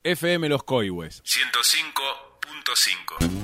FM Los Coihues 105.5.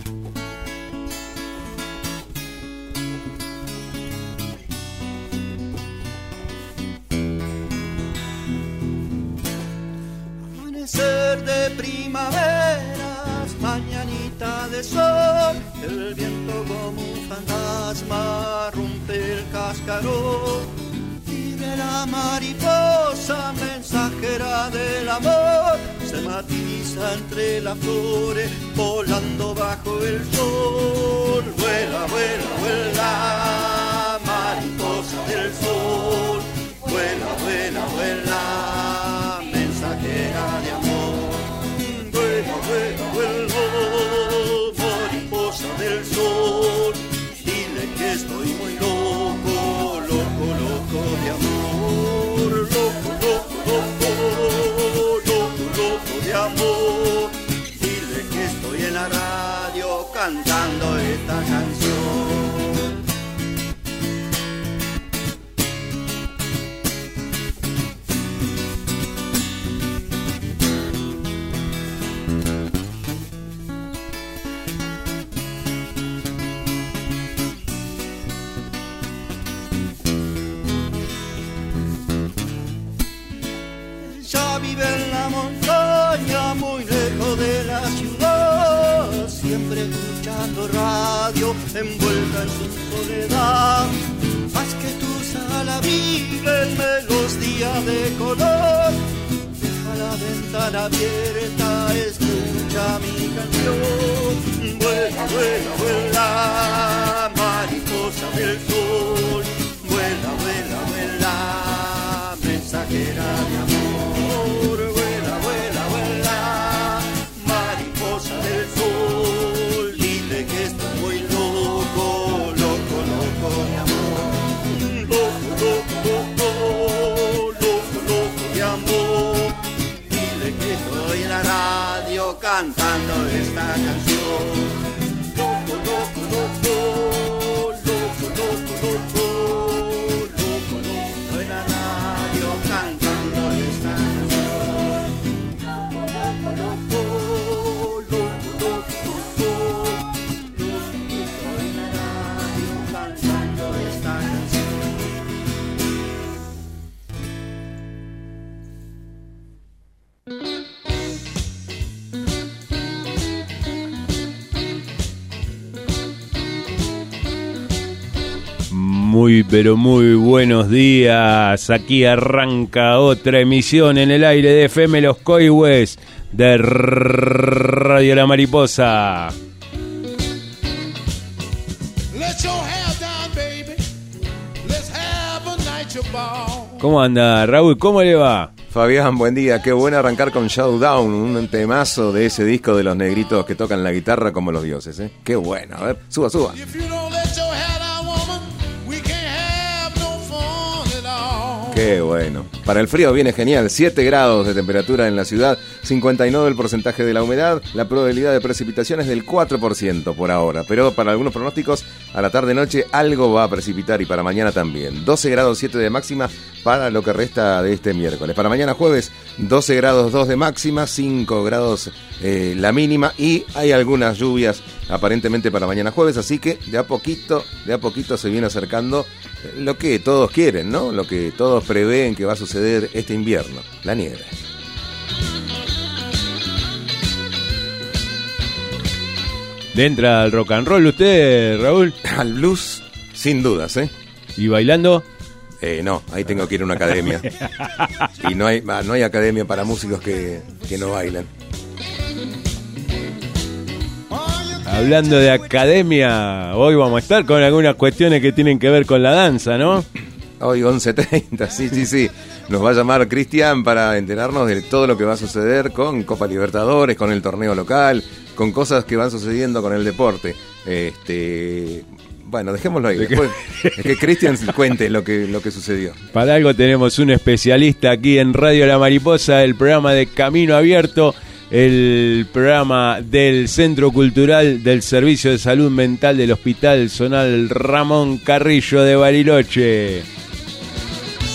De primaveras, mañanita de sol, el viento como un fantasma rompe el cascarón. Vive la mariposa, mensajera del amor, se matiza entre las flores, volando bajo el sol. Vuela, vuela, vuela, mariposa del sol, vuela, vuela, vuela, mensajera de amor. Vuela, vuela, vuela, mariposa del sol, dile que estoy muy loco, loco, loco de amor. Loco, loco, loco, loco, loco de amor. Dile que estoy en la radio cantando esta canción. Vive en la montaña, muy lejos de la ciudad, siempre escuchando radio, envuelta en su soledad. Haz que tu sala vive en melodía de color, deja la ventana abierta, escucha mi canción. Vuela, vuela, vuela, mariposa del sol, vuela, vuela, vuela, mensajera de amor. Vuela, vuela, vuela, mariposa del sol, dile que estoy muy loco, loco, loco de amor. Loco, loco, loco, loco, loco de amor. Dile que estoy en la radio cantando esta canción. Loco, loco, loco, loco, loco, loco, loco, loco en la radio cantando esta canción. Muy, pero muy buenos días. Aquí arranca otra emisión en el aire de FM Los Coihues de Radio La Mariposa. ¿Cómo anda, Raúl? ¿Cómo le va? Fabián, buen día. Qué bueno arrancar con Showdown, un temazo de ese disco de los negritos que tocan la guitarra como los dioses, ¿eh? Qué bueno. A ver, suba, suba. Qué bueno. Para el frío viene genial. 7 grados de temperatura en la ciudad, 59 el porcentaje de la humedad, la probabilidad de precipitación es del 4% por ahora, pero para algunos pronósticos a la tarde-noche algo va a precipitar y para mañana también. 12 grados 7 de máxima para lo que resta de este miércoles. Para mañana jueves, 12 grados 2 de máxima, 5 grados la mínima y hay algunas lluvias aparentemente para mañana jueves, así que de a poquito se viene acercando lo que todos quieren, ¿no? Lo que todos prevén que va a suceder este invierno, la nieve. ¿Le entra al rock and roll usted, Raúl? Al blues, sin dudas, ¿eh? ¿Y bailando? No, ahí tengo que ir a una academia. Y no hay academia para músicos que no bailan. Hablando de academia, hoy vamos a estar con algunas cuestiones que tienen que ver con la danza, ¿no? Hoy 11:30, sí. Nos va a llamar Cristian para enterarnos de todo lo que va a suceder con Copa Libertadores, con el torneo local, con cosas que van sucediendo con el deporte. Bueno, dejémoslo ahí. Después, es que Cristian cuente lo que sucedió. Para algo tenemos un especialista aquí en Radio La Mariposa, el programa de Camino Abierto, el programa del Centro Cultural del Servicio de Salud Mental del Hospital Zonal Ramón Carrillo de Bariloche.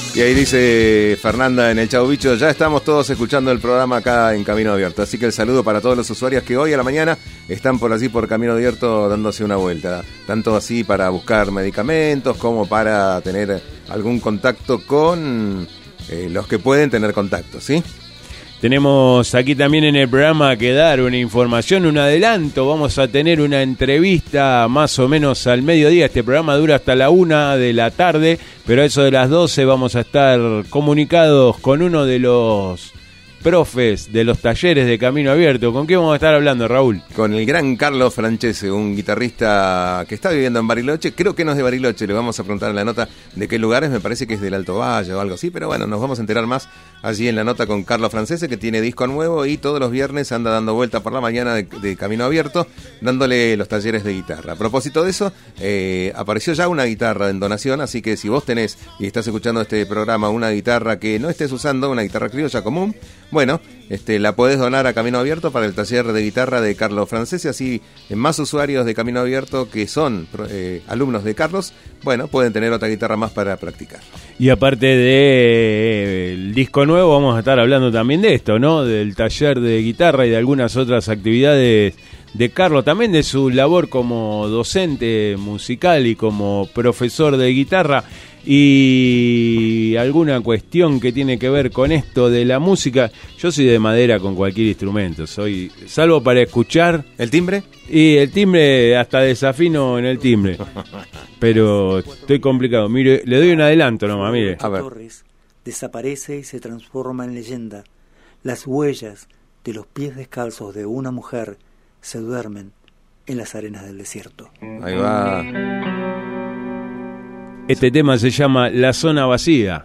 Y ahí dice Fernanda en el Chau Bicho, ya estamos todos escuchando el programa acá en Camino Abierto. Así que el saludo para todos los usuarios que hoy a la mañana están por allí por Camino Abierto dándose una vuelta. Tanto así para buscar medicamentos como para tener algún contacto con los que pueden tener contacto, ¿sí? Tenemos aquí también en el programa que dar una información, un adelanto. Vamos a tener una entrevista más o menos al mediodía. Este programa dura hasta la 1 de la tarde, pero a eso de las 12 vamos a estar comunicados con uno de los profes de los talleres de Camino Abierto. ¿Con quién vamos a estar hablando, Raúl? Con el gran Carlos Francese, un guitarrista que está viviendo en Bariloche. Creo que no es de Bariloche, le vamos a preguntar en la nota de qué lugares. Me parece que es del Alto Valle o algo así, pero bueno, nos vamos a enterar más allí en la nota con Carlos Francese, que tiene disco nuevo y todos los viernes anda dando vuelta por la mañana de Camino Abierto, dándole los talleres de guitarra. A propósito de eso, apareció ya una guitarra en donación, así que si vos tenés y estás escuchando este programa una guitarra que no estés usando, una guitarra criolla común, bueno, la podés donar a Camino Abierto para el taller de guitarra de Carlos Francese, así más usuarios de Camino Abierto que son alumnos de Carlos, bueno, pueden tener otra guitarra más para practicar. Y aparte del disco nuevo, vamos a estar hablando también de esto, ¿no? Del taller de guitarra y de algunas otras actividades de Carlos, también de su labor como docente musical y como profesor de guitarra, y alguna cuestión que tiene que ver con esto de la música. Yo soy de madera con cualquier instrumento, soy salvo para escuchar. ¿El timbre? Y el timbre, hasta desafino en el timbre, pero estoy complicado. Mire, le doy un adelanto nomás, mire. A ver. Torres desaparece y se transforma en leyenda. Las huellas de los pies descalzos de una mujer se duermen en las arenas del desierto. Ahí va. Este tema se llama La Zona Vacía,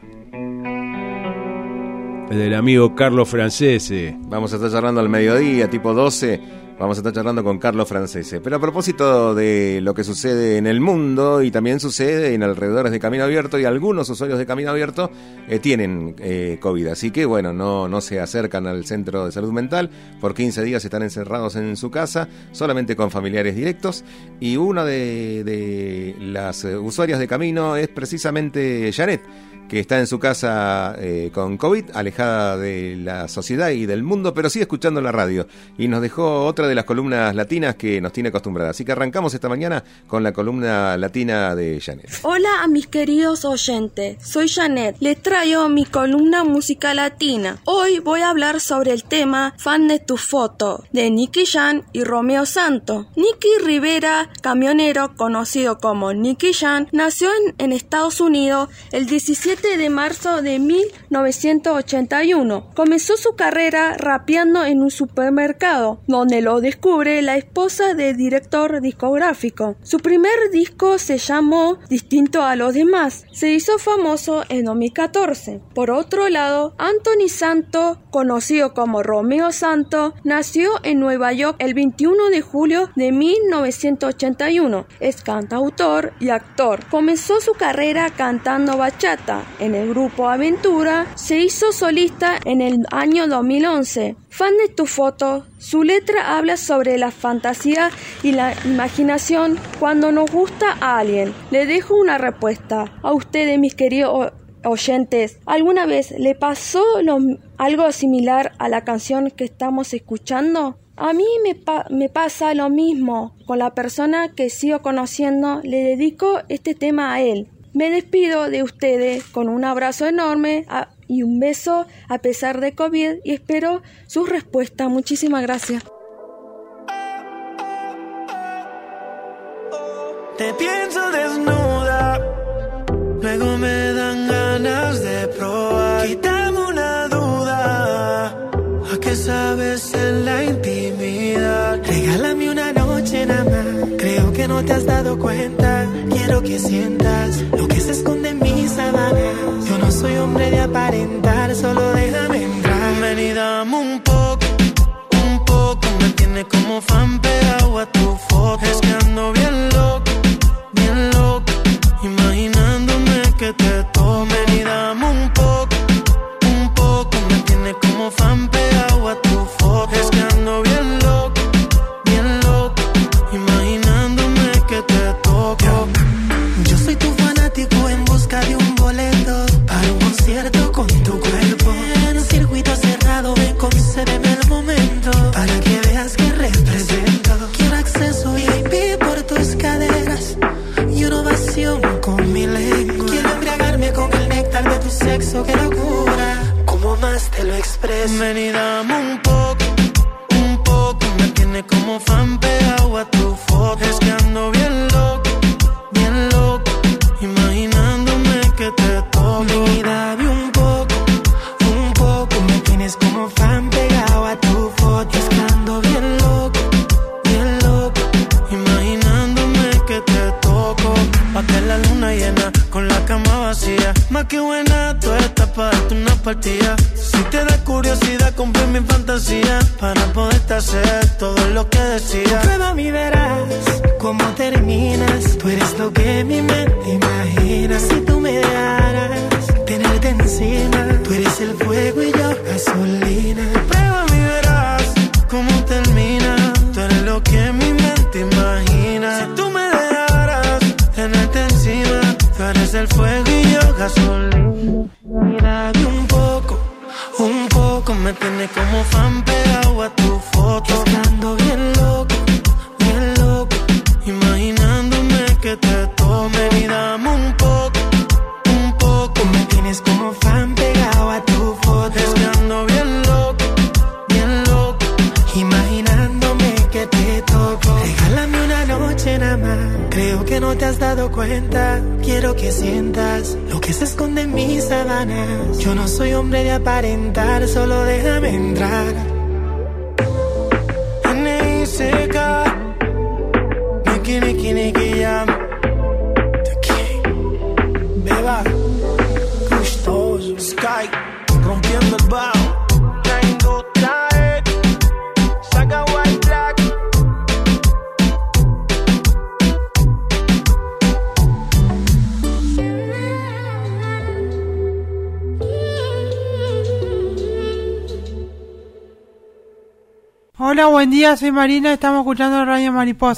del amigo Carlos Francese. Vamos a estar charlando al mediodía, tipo 12. Vamos a estar charlando con Carlos Francese. Pero a propósito de lo que sucede en el mundo y también sucede en alrededores de Camino Abierto, y algunos usuarios de Camino Abierto tienen COVID. Así que bueno, no se acercan al centro de salud mental. Por 15 días están encerrados en su casa, solamente con familiares directos. Y una de las usuarias de Camino es precisamente Janet, que está en su casa con COVID, alejada de la sociedad y del mundo, pero sigue escuchando la radio. Y nos dejó otra de las columnas latinas que nos tiene acostumbrada. Así que arrancamos esta mañana con la columna latina de Janet. Hola a mis queridos oyentes, soy Janet. Les traigo mi columna música latina. Hoy voy a hablar sobre el tema Fan de tu foto, de Nicky Jam y Romeo Santos. Nicky Rivera, camionero conocido como Nicky Jam, nació en Estados Unidos el 17 de marzo de 1981. Comenzó su carrera rapeando en un supermercado, donde lo descubre la esposa del director discográfico. Su primer disco se llamó Distinto a los demás. Se hizo famoso en 2014. Por otro lado, Anthony Santos, conocido como Romeo Santos, nació en Nueva York el 21 de julio de 1981. Es cantautor y actor. Comenzó su carrera cantando bachata en el grupo Aventura. Se hizo solista en el año 2011. Fan de tu foto, su letra habla sobre la fantasía y la imaginación cuando nos gusta a alguien. Le dejo una respuesta a ustedes, mis queridos oyentes. ¿Alguna vez le pasó algo similar a la canción que estamos escuchando? A mí me pasa lo mismo con la persona que sigo conociendo. Le dedico este tema a él. Me despido de ustedes con un abrazo enorme y un beso a pesar de COVID, y espero su respuesta. Muchísimas gracias. Te pienso desnuda, luego me dan ganas de probar. Quítame una duda, ¿a qué sabes en la intimidad? Regálame una noche nada más, creo que no te has dado cuenta. Quiero que sientas lo que se esconde en mis sábanas. Yo no soy hombre de aparentar, solo déjame entrar. Ven y dame un poco, me tiene como fan pegado a tu foto. Es que ando bien loco, imaginándome que te toco. Ven y dame un poco, me tiene como fan pegado a tu foto. Es que ando bien loco, imaginándome que te toco. Yo soy tu fanático en busca de un boleto para un Mamá, qué buena, tú estás para darte una partida. Si te da curiosidad, cumplir mi fantasía para poderte hacer todo lo que decía. Prueba mi verás cómo terminas. Tú eres lo que mi mente imagina. Si tú me dejaras tenerte encima, tú eres el fuego y yo gasolina. Prueba mi verás cómo termina. Tú eres lo que mi mente imagina. Si tú me dejaras tenerte encima, tú eres el fuego y yo gasolina. Mírame un poco, me tienes como fan pegado a tu foto. Estando bien loco, imaginándome que te tome. Y dame un poco, me tienes como fan pegado a tu foto. Estando bien loco, imaginándome que te toco. Regálame una noche nada más. Creo que no te has dado cuenta. Quiero que sientas lo que se esconde en mis sábanas. Yo no soy hombre de aparentar, solo déjame entrar. N.I.C.K. Niki Jam. Beba gustoso. Sky rompiendo el bajo. Traindo trae. Saca white black. Hola, buen día, soy Marina, estamos escuchando Radio Mariposa.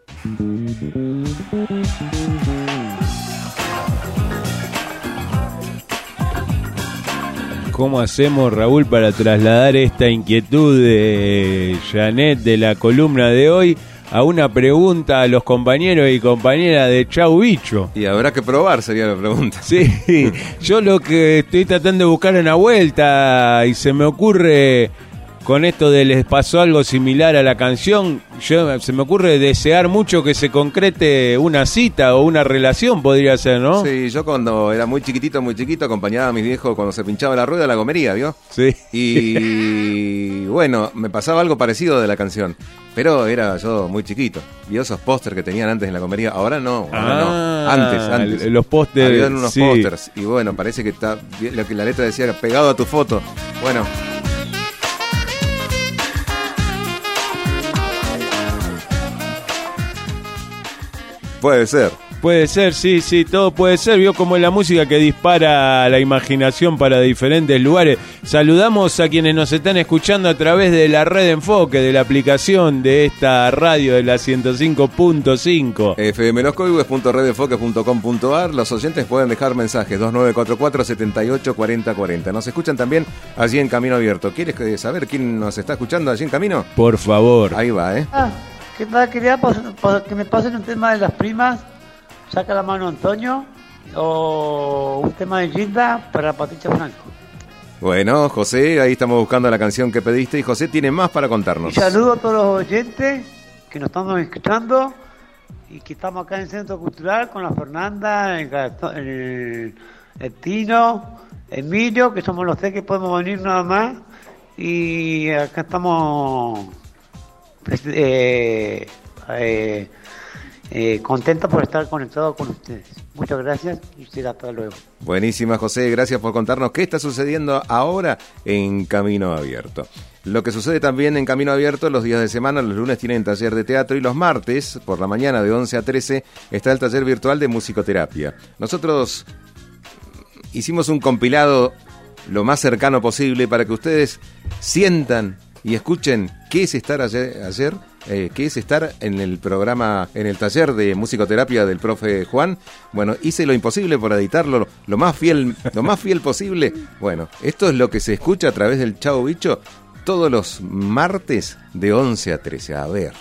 ¿Cómo hacemos, Raúl, para trasladar esta inquietud de Janet de la columna de hoy a una pregunta a los compañeros y compañeras de Chau Bicho? Y habrá que probar, sería la pregunta. Sí, yo lo que estoy tratando de buscar una vuelta y se me ocurre... Con esto de les pasó algo similar a la canción, se me ocurre desear mucho que se concrete una cita o una relación, podría ser, ¿no? Sí, yo cuando era muy chiquitito, acompañaba a mis viejos cuando se pinchaba la rueda, la comería, ¿vio? Sí. Y bueno, me pasaba algo parecido de la canción, pero era yo muy chiquito. ¿Vio esos pósters que tenían antes en la comería? Ahora no, no. Antes. Los pósters. Habían unos sí. pósters. Y bueno, parece que está lo que la letra decía, pegado a tu foto. Bueno. Puede ser, sí, todo puede ser. Vio como es la música que dispara la imaginación para diferentes lugares. Saludamos a quienes nos están escuchando a través de la red Enfoque, de la aplicación de esta radio de la 105.5. fmloscoihues.redenfoque.com.ar. Los oyentes pueden dejar mensajes 2944-784040. Nos escuchan también allí en Camino Abierto. ¿Quieres saber quién nos está escuchando allí en Camino? Por favor. Ahí va, ¿Qué tal? Quería que me pasen un tema de las primas. Saca la mano Antonio. O un tema de Gilda para Patricia Franco. Bueno, José, ahí estamos buscando la canción que pediste. Y José tiene más para contarnos. Y saludo a todos los oyentes que nos estamos escuchando. Y que estamos acá en el Centro Cultural con la Fernanda, el Tino, Emilio, que somos los tres que podemos venir nada más. Y acá estamos... contentos por estar conectados con ustedes. Muchas gracias y será hasta luego. Buenísima, José, gracias por contarnos qué está sucediendo ahora en Camino Abierto. Lo que sucede también en Camino Abierto los días de semana: los lunes tienen taller de teatro y los martes por la mañana de 11 a 13 está el taller virtual de musicoterapia. Nosotros hicimos un compilado lo más cercano posible para que ustedes sientan y escuchen qué es estar qué es estar en el programa, en el taller de musicoterapia del profe Juan. Bueno, hice lo imposible por editarlo lo más fiel posible. Bueno, esto es lo que se escucha a través del Chau Bicho todos los martes de 11 a 13. A ver.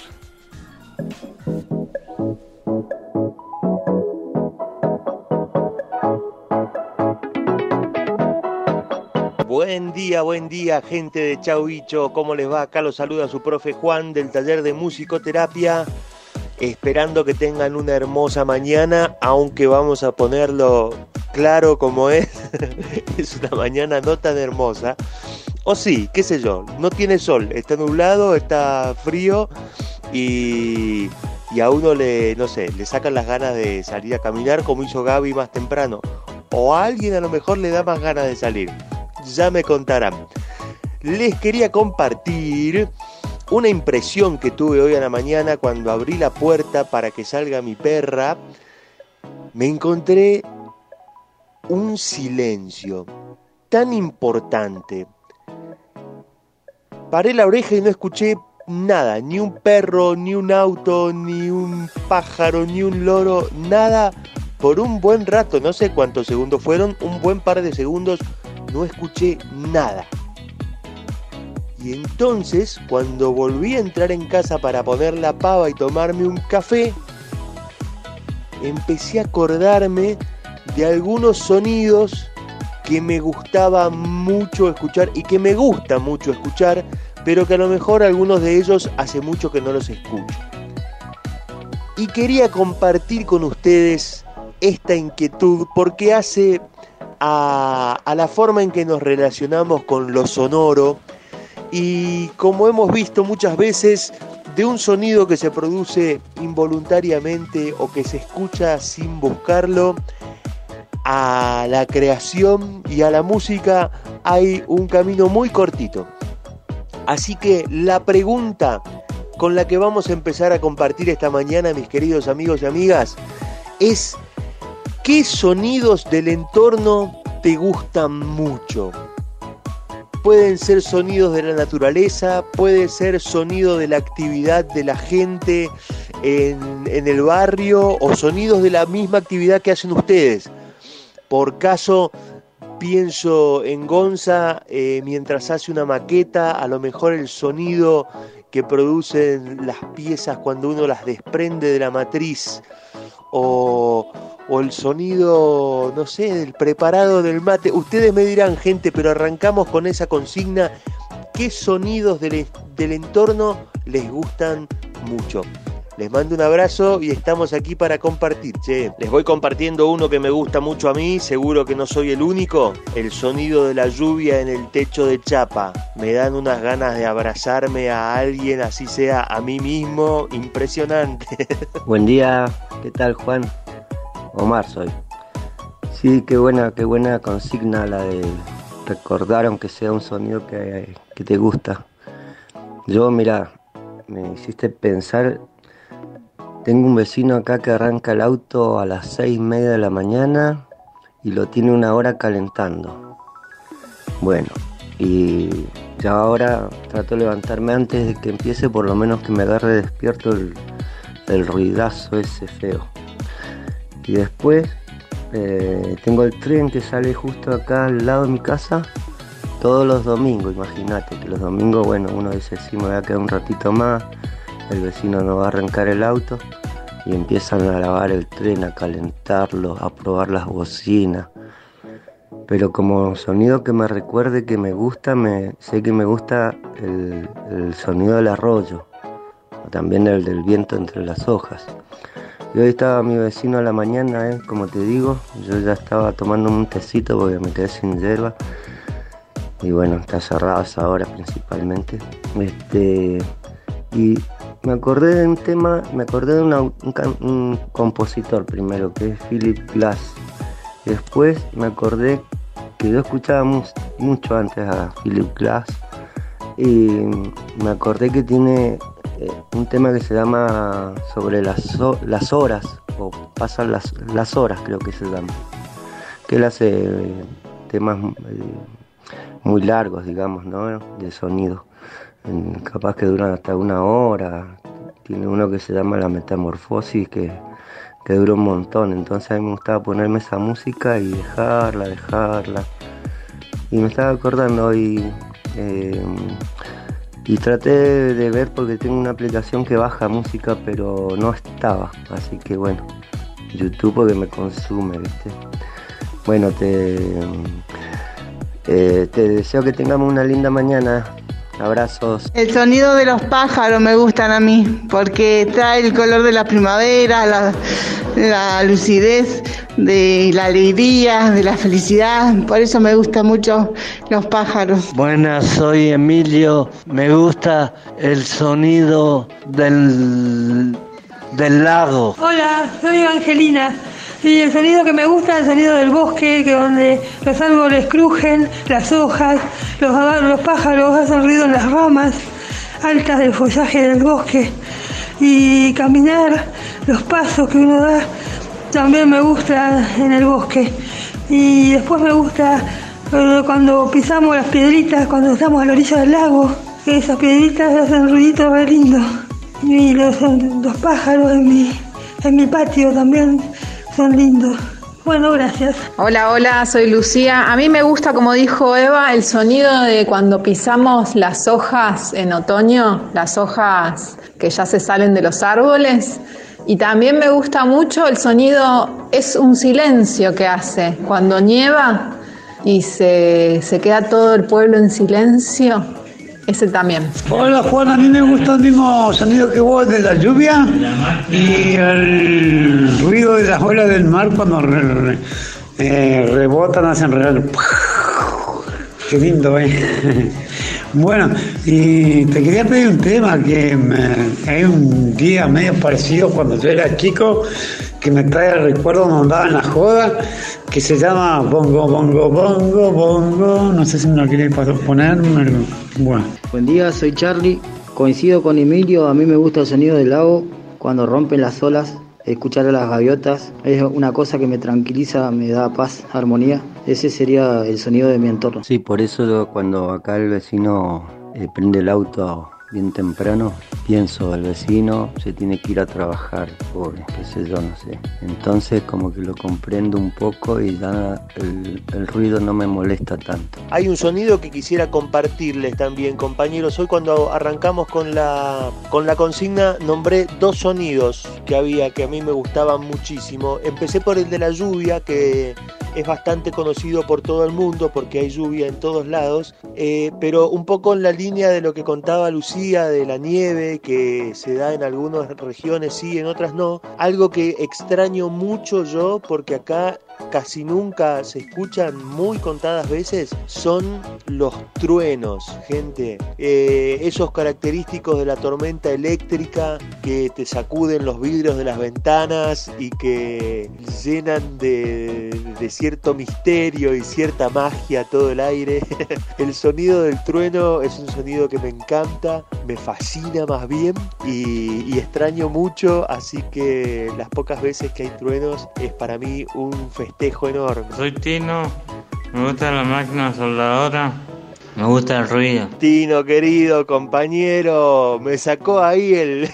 Buen día, gente de Chau Bicho. ¿Cómo les va? Acá los saluda su profe Juan del taller de musicoterapia. Esperando que tengan una hermosa mañana, aunque vamos a ponerlo claro como es. Es una mañana no tan hermosa. O sí, qué sé yo, no tiene sol, está nublado, está frío y a uno le sacan las ganas de salir a caminar como hizo Gaby más temprano. o a alguien a lo mejor le da más ganas de salir. Ya me contarán. Les quería compartir una impresión que tuve hoy a la mañana cuando abrí la puerta para que salga mi perra. Me encontré un silencio tan importante. Paré la oreja y no escuché nada, ni un perro, ni un auto, ni un pájaro, ni un loro, nada. Por un buen rato, no sé cuántos segundos fueron, un buen par de segundos, no escuché nada. Y entonces, cuando volví a entrar en casa para poner la pava y tomarme un café, empecé a acordarme de algunos sonidos que me gustaba mucho escuchar y que me gusta mucho escuchar, pero que a lo mejor algunos de ellos hace mucho que no los escucho. Y quería compartir con ustedes esta inquietud porque hace a la forma en que nos relacionamos con lo sonoro y, como hemos visto muchas veces, de un sonido que se produce involuntariamente o que se escucha sin buscarlo, a la creación y a la música hay un camino muy cortito. Así que la pregunta con la que vamos a empezar a compartir esta mañana, mis queridos amigos y amigas, es: ¿qué sonidos del entorno te gustan mucho? Pueden ser sonidos de la naturaleza, puede ser sonido de la actividad de la gente en el barrio o sonidos de la misma actividad que hacen ustedes. Por caso, pienso en Gonza mientras hace una maqueta, a lo mejor el sonido que producen las piezas cuando uno las desprende de la matriz, o el sonido, no sé, del preparado del mate. Ustedes me dirán, gente, pero arrancamos con esa consigna: ¿qué sonidos del entorno les gustan mucho? Les mando un abrazo y estamos aquí para compartir, che. Les voy compartiendo uno que me gusta mucho a mí, seguro que no soy el único: el sonido de la lluvia en el techo de chapa. Me dan unas ganas de abrazarme a alguien, así sea a mí mismo, impresionante. Buen día, ¿qué tal, Juan? Omar soy. Sí, qué buena consigna la de recordar, aunque sea un sonido que te gusta. Yo, mira, me hiciste pensar. Tengo un vecino acá que arranca el auto a las 6:30 de la mañana y lo tiene 1 hora calentando. Bueno, y ya ahora trato de levantarme antes de que empiece, por lo menos que me agarre despierto el ruidazo ese feo. Y después tengo el tren que sale justo acá al lado de mi casa todos los domingos. Imagínate que los domingos, bueno, uno dice, sí, me voy a quedar un ratito más, el vecino no va a arrancar el auto, y empiezan a lavar el tren, a calentarlo, a probar las bocinas. Pero como sonido que me recuerde que me gusta, sé que me gusta el sonido del arroyo, también el del viento entre las hojas. Y hoy estaba mi vecino a la mañana, como te digo, yo ya estaba tomando un tecito porque me quedé sin hierba. Y bueno, está cerrado a esa hora principalmente. Y me acordé de un tema, de un compositor primero, que es Philip Glass. Y después me acordé que yo escuchaba mucho antes a Philip Glass. Y me acordé que tiene un tema que se llama sobre las horas, o pasan las horas, creo que se llama. Que él hace temas muy largos, digamos, ¿no? De sonido. Capaz que duran hasta 1 hora. Tiene uno que se llama La Metamorfosis, que dura un montón. Entonces a mí me gustaba ponerme esa música y dejarla. Y me estaba acordando hoy, y traté de ver porque tengo una aplicación que baja música, pero no estaba. Así que bueno, YouTube porque me consume, ¿viste? Bueno, te deseo que tengamos una linda mañana. Abrazos. El sonido de los pájaros me gustan a mí, porque trae el color de la primavera, la lucidez, de la alegría, de la felicidad. Por eso me gustan mucho los pájaros. Buenas, soy Emilio. Me gusta el sonido del lago. Hola, soy Angelina. Y el sonido que me gusta es el sonido del bosque, que donde los árboles crujen, las hojas, los pájaros hacen ruido en las ramas altas del follaje del bosque. Y caminar, los pasos que uno da, también me gusta en el bosque. Y después me gusta cuando pisamos las piedritas, cuando estamos a la orilla del lago, que esas piedritas hacen ruiditos re lindos. Y los pájaros en mi patio también son lindos. Bueno, gracias. Hola, soy Lucía. A mí me gusta, como dijo Eva, el sonido de cuando pisamos las hojas en otoño, las hojas que ya se salen de los árboles. Y también me gusta mucho el sonido, es un silencio que hace cuando nieva y se queda todo el pueblo en silencio. Ese también. Hola Juan, a mí me gusta el mismo sonido que vos de la lluvia y el ruido de las olas del mar cuando rebotan, hacen real. Qué lindo, Bueno, y te quería pedir un tema que hay un día medio parecido cuando yo era chico que me trae el recuerdo cuando andaba en la joda, que se llama Bongo, Bongo, Bongo, Bongo. No sé si me lo queréis poner. Bueno. Buen día, soy Charlie. Coincido con Emilio, a mí me gusta el sonido del lago cuando rompen las olas, escuchar a las gaviotas. Es una cosa que me tranquiliza, me da paz, armonía. Ese sería el sonido de mi entorno. Sí, por eso cuando acá el vecino prende el auto bien temprano, pienso, el vecino se tiene que ir a trabajar, pobre, qué sé yo, no sé. Entonces como que lo comprendo un poco y ya el ruido no me molesta tanto. Hay un sonido que quisiera compartirles también, compañeros. Hoy cuando arrancamos con la consigna nombré 2 sonidos que a mí me gustaban muchísimo. Empecé por el de la lluvia, que es bastante conocido por todo el mundo porque hay lluvia en todos lados, pero un poco en la línea de lo que contaba Lucía, de la nieve que se da en algunas regiones sí, en otras no. Algo que extraño mucho yo, porque acá casi nunca se escuchan, muy contadas veces, son los truenos, gente. Esos característicos de la tormenta eléctrica que te sacuden los vidrios de las ventanas y que llenan de cierto misterio y cierta magia todo el aire. El sonido del trueno es un sonido que me encanta, me fascina más bien y extraño mucho, así que las pocas veces que hay truenos es para mí un festejo enorme. Soy Tino, me gusta la máquina soldadora, me gusta el ruido. Tino, querido compañero, me sacó ahí el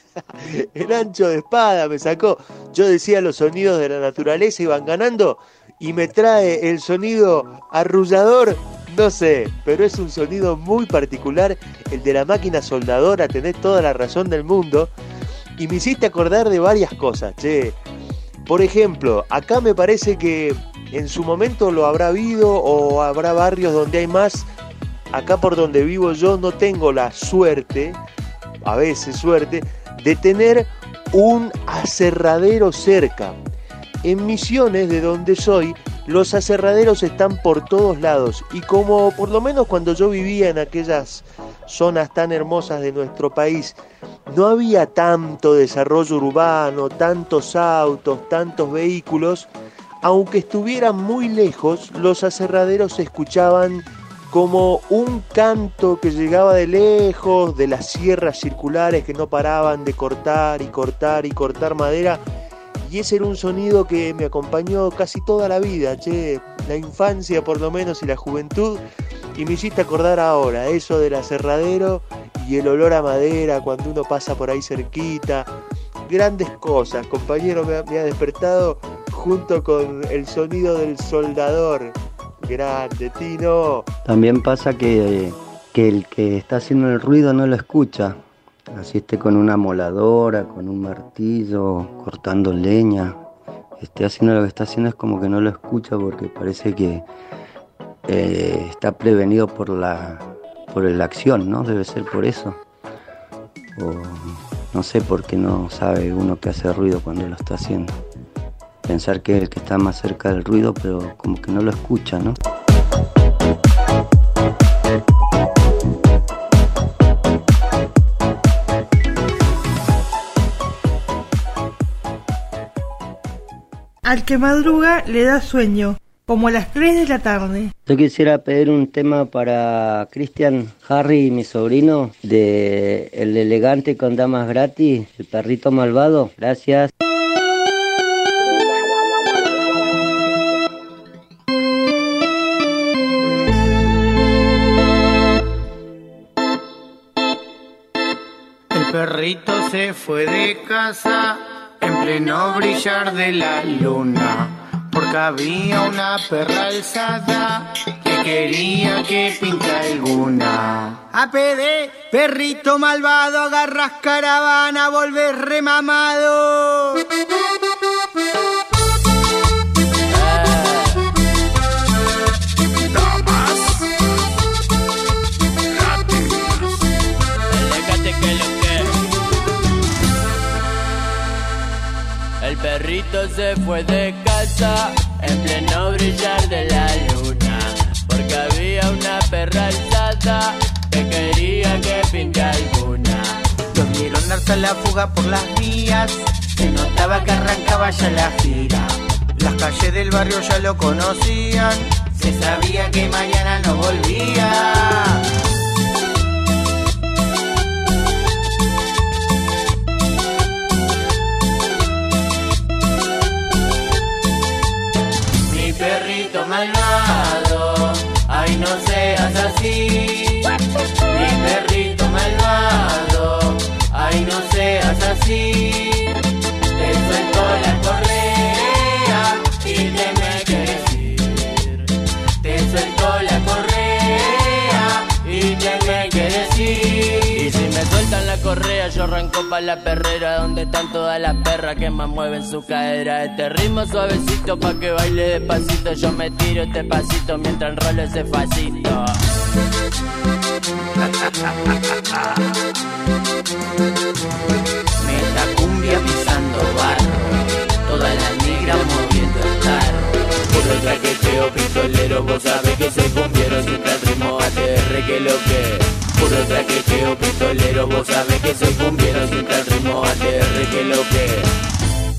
ancho de espada, me sacó. Yo decía los sonidos de la naturaleza iban ganando y me trae el sonido arrullador. No sé, pero es un sonido muy particular, el de la máquina soldadora, tenés toda la razón del mundo. Y me hiciste acordar de varias cosas, che. Por ejemplo, acá me parece que en su momento lo habrá habido o habrá barrios donde hay más. Acá por donde vivo yo no tengo la suerte, a veces suerte, de tener un aserradero cerca. En Misiones, de donde soy, los aserraderos están por todos lados y como por lo menos cuando yo vivía en aquellas zonas tan hermosas de nuestro país, no había tanto desarrollo urbano, tantos autos, tantos vehículos, aunque estuvieran muy lejos, los aserraderos se escuchaban como un canto que llegaba de lejos, de las sierras circulares que no paraban de cortar y cortar y cortar madera. Y ese era un sonido que me acompañó casi toda la vida, la infancia por lo menos y la juventud. Y me hiciste acordar ahora, eso del aserradero y el olor a madera cuando uno pasa por ahí cerquita. Grandes cosas, compañero, me ha despertado junto con el sonido del soldador. Grande, Tino. También pasa que el que está haciendo el ruido no lo escucha. Así esté con una moladora, con un martillo, cortando leña, esté haciendo lo que está haciendo, es como que no lo escucha porque parece que está prevenido por la acción, ¿no? Debe ser por eso. O no sé por qué no sabe uno que hace ruido cuando lo está haciendo. Pensar que es el que está más cerca del ruido, pero como que no lo escucha, ¿no? al que madruga le da sueño, como a las 3 de la tarde. Yo quisiera pedir un tema para Cristian, Harry y mi sobrino, de El Elegante con Damas Gratis, El Perrito Malvado. Gracias. El perrito se fue de casa en pleno brillar de la luna, porque había una perra alzada que quería que pinta alguna. APD, perrito malvado, agarras caravana, volvés remamado. El perrito se fue de casa en pleno brillar de la luna, porque había una perra alzada que quería que pinte alguna. Los vieron darse la fuga por las vías, se notaba que arrancaba ya la gira. Las calles del barrio ya lo conocían, se sabía que mañana no volvía. Perrito malvado, ay no seas así. Mi perrito malvado, ay no seas así. Te suelto la correa y te me quieres ir. Te suelto la correa y te me quieres ir. Y si me sueltan la correa yo arranco pa' la perrera, donde están todas las perras que más mueven su cadera. Este ritmo suavecito pa' que baile despacito, yo me tiro este pasito mientras enrolo ese facito. Meta cumbia pisando barro, todas las negras moviendo el tarro. Puro traqueteo pistolero, vos sabés que soy cumbiero, siempre al ritmo ATR que lo que. Puro traqueteo pistolero, vos sabés que soy cumbiero, siempre al ritmo ATR que lo que.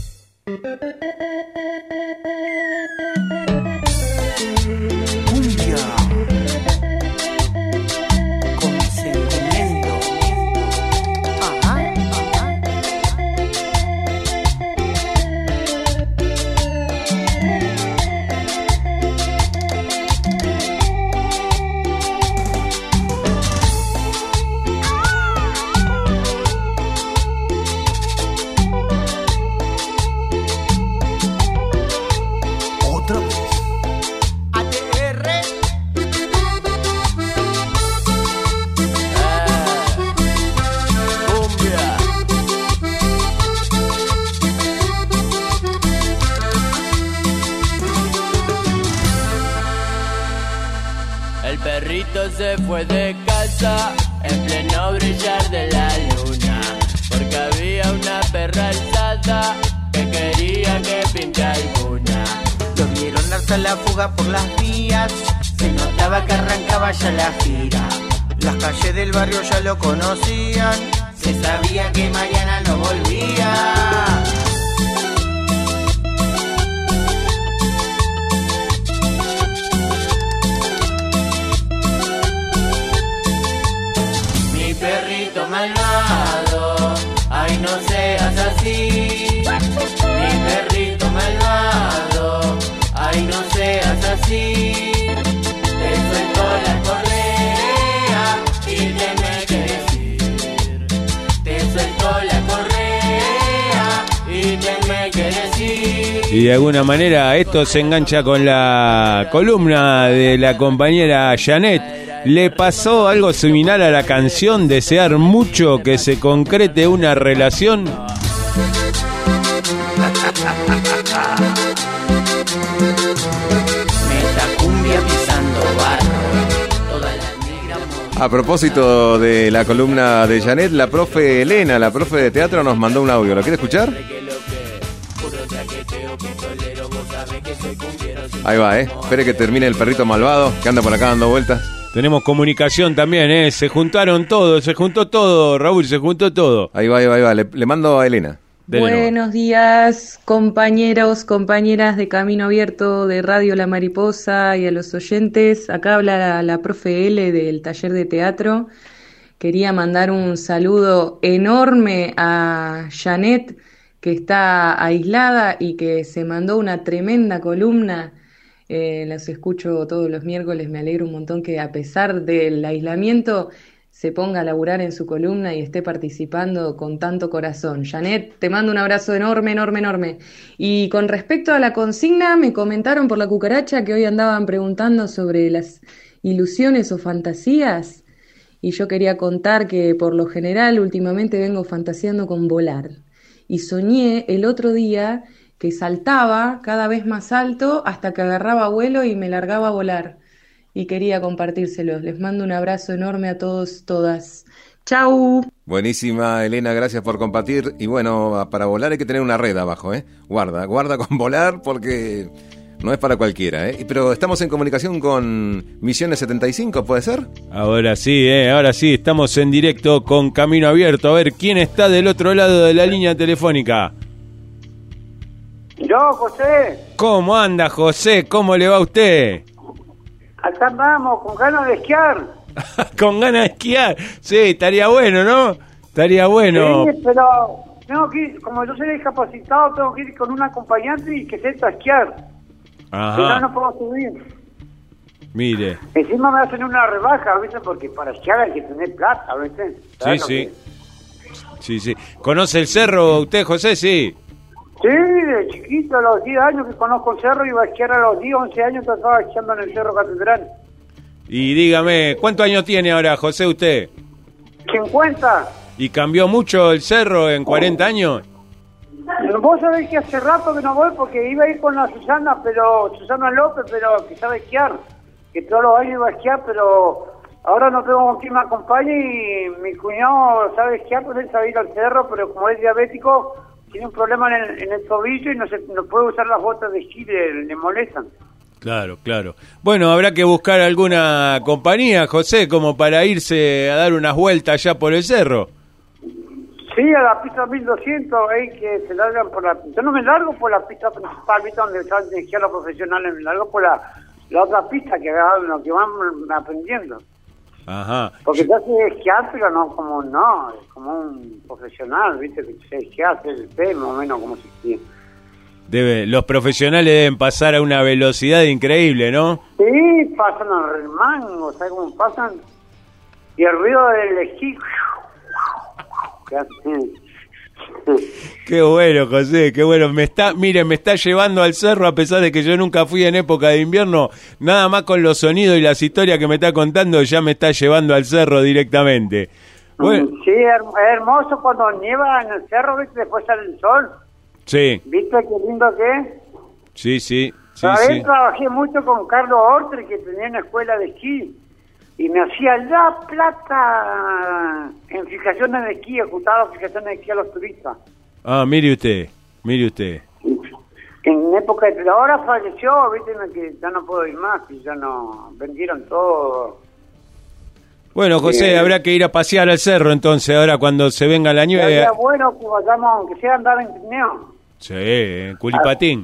Se fue de casa en pleno brillar de la luna, porque había una perra alzada que quería que pinte alguna. Los vieron darse la fuga por las vías, se notaba que arrancaba ya la gira. Las calles del barrio ya lo conocían, se sabía que mañana no volvía. Perrito malvado, ay no seas así. Mi perrito malvado, ay no seas así. Te suelto la correa y te me quieres ir. Te suelto la correa y te me quieres ir. Y de alguna manera esto se engancha con la columna de la compañera Janet. ¿Le pasó algo similar a la canción Desear mucho que se concrete una relación? A propósito de la columna de Janet, la profe Elena, la profe de teatro, nos mandó un audio. ¿Lo quiere escuchar? Ahí va, espere que termine el perrito malvado que anda por acá dando vueltas. Tenemos comunicación también, se juntaron todos, se juntó todo, Raúl, se juntó todo. Ahí va, le mando a Elena. Buenos días, compañeros, compañeras de Camino Abierto de Radio La Mariposa y a los oyentes. Acá habla la profe L del taller de teatro. Quería mandar un saludo enorme a Janet, que está aislada y que se mandó una tremenda columna. Las escucho todos los miércoles, me alegro un montón que a pesar del aislamiento se ponga a laburar en su columna y esté participando con tanto corazón. Janet, te mando un abrazo enorme, enorme, enorme. Y con respecto a la consigna, me comentaron por la cucaracha que hoy andaban preguntando sobre las ilusiones o fantasías, y yo quería contar que por lo general últimamente vengo fantaseando con volar. Y soñé el otro día que saltaba cada vez más alto hasta que agarraba vuelo y me largaba a volar. Y quería compartírselos. Les mando un abrazo enorme a todos, todas. ¡Chau! Buenísima, Elena, gracias por compartir. Y bueno, para volar hay que tener una red abajo, ¿eh? Guarda con volar porque no es para cualquiera, ¿eh? Pero estamos en comunicación con Misiones 75, ¿puede ser? Ahora sí, estamos en directo con Camino Abierto. A ver, ¿quién está del otro lado de la línea telefónica? Yo, José. ¿Cómo anda, José? ¿Cómo le va a usted? Acá andamos, con ganas de esquiar. Con ganas de esquiar. Sí, estaría bueno, ¿no? Estaría bueno. Sí, pero tengo que ir, como yo soy discapacitado, tengo que ir con un acompañante y que sepa esquiar. Ajá. Si no, no puedo subir. Mire. Encima me hacen una rebaja, ¿viste? Porque para esquiar hay que tener plata, ¿viste? Sí. ¿Conoce el cerro usted, José? Sí. Sí, de chiquito, a los 10 años que conozco el cerro, iba a esquiar a los 10, 11 años, estaba esquiando en el Cerro Catedral. Y dígame, ¿cuántos años tiene ahora, José, usted? 50. ¿Y cambió mucho el cerro en 40 años? Vos sabés que hace rato que no voy porque iba a ir con la Susana López, pero que sabe esquiar, que todos los años iba a esquiar, pero ahora no tengo con quién me acompañe y mi cuñado sabe esquiar, pues él sabe ir al cerro, pero como es diabético, tiene un problema en el tobillo y no puede usar las botas de esquí, le molestan. Claro. Bueno, habrá que buscar alguna compañía, José, como para irse a dar unas vueltas allá por el cerro. Sí, a la pista 1200, que se largan por la... Yo no me largo por la pista principal, ¿viste? Donde están esquiar los profesionales, me largo por la otra pista que van aprendiendo. Ajá. Porque yo sé esquiar, pero no como un profesional, ¿viste? Que sé esquiar, sé más o menos cómo se esquía. Los profesionales deben pasar a una velocidad increíble, ¿no? Sí, pasan al remango, ¿sabes cómo pasan? Y el ruido del esquí... Qué bueno, José, qué bueno. Me está llevando al cerro a pesar de que yo nunca fui en época de invierno. Nada más con los sonidos y las historias que me está contando ya me está llevando al cerro directamente. Bueno. Sí, es hermoso cuando nieva en el cerro, ¿viste? Después sale el sol. Sí. ¿Viste qué lindo que es? Sí. Trabajé mucho con Carlos Ortri, que tenía una escuela de esquí. Y me hacía la plata en fijaciones de esquí, ajustaba fijaciones de esquí a los turistas. Ah, mire usted. En época de... Ahora falleció, viste, que ya no puedo ir más, y ya no... Vendieron todo. Bueno, José, habrá que ir a pasear al cerro entonces, ahora cuando se venga la nieve. Sería bueno que vayamos, aunque sea andar en trineo. Sí, en Culipatín.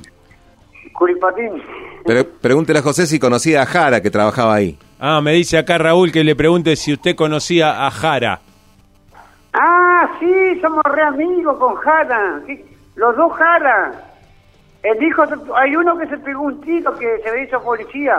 Pero pregúntele a José si conocía a Jara, que trabajaba ahí. Ah, me dice acá Raúl que le pregunte si usted conocía a Jara. Ah, sí, somos re amigos con Jara. Sí, los dos Jara. El hijo, hay uno que se pegó un tiro que se le hizo policía.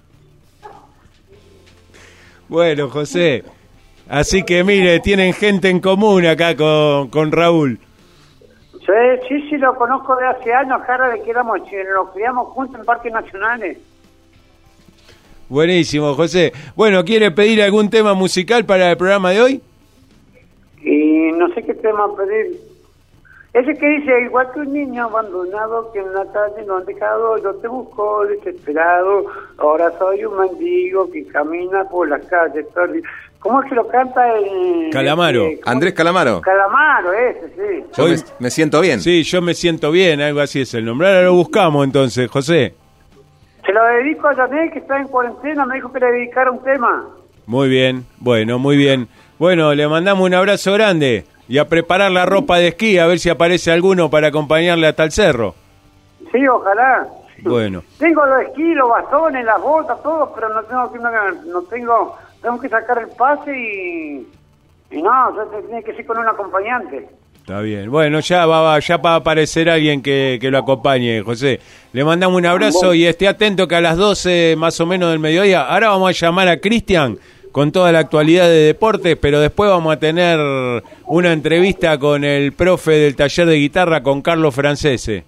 Bueno, José, así que mire, tienen gente en común acá con Raúl. Sí, lo conozco de hace años, Jara, de que nos criamos juntos en parques nacionales. Buenísimo, José. Bueno, ¿quiere pedir algún tema musical para el programa de hoy? Y no sé qué tema pedir. Ese que dice, igual que un niño abandonado que en la tarde no han dejado, yo te busco desesperado, ahora soy un mendigo que camina por las calles. ¿Cómo es que lo canta el... Calamaro, Andrés Calamaro. Calamaro, ese, sí. Yo me siento bien. Sí, yo me siento bien, algo así es el nombre. Ahora lo buscamos entonces, José. Se lo dedico a Janet, que está en cuarentena, me dijo que le dedicara un tema. Muy bien, bueno, muy bien. Bueno, le mandamos un abrazo grande Y a preparar la ropa de esquí, a ver si aparece alguno para acompañarle hasta el cerro. Sí, ojalá. Bueno. Tengo los esquí, los bastones, las botas, todo, pero tengo que sacar el pase y no, tiene que ser con un acompañante. Está bien. Bueno, ya va a aparecer alguien que lo acompañe, José. Le mandamos un abrazo y esté atento que a las 12 más o menos del mediodía, ahora vamos a llamar a Cristian con toda la actualidad de deportes, pero después vamos a tener una entrevista con el profe del taller de guitarra, con Carlos Francese.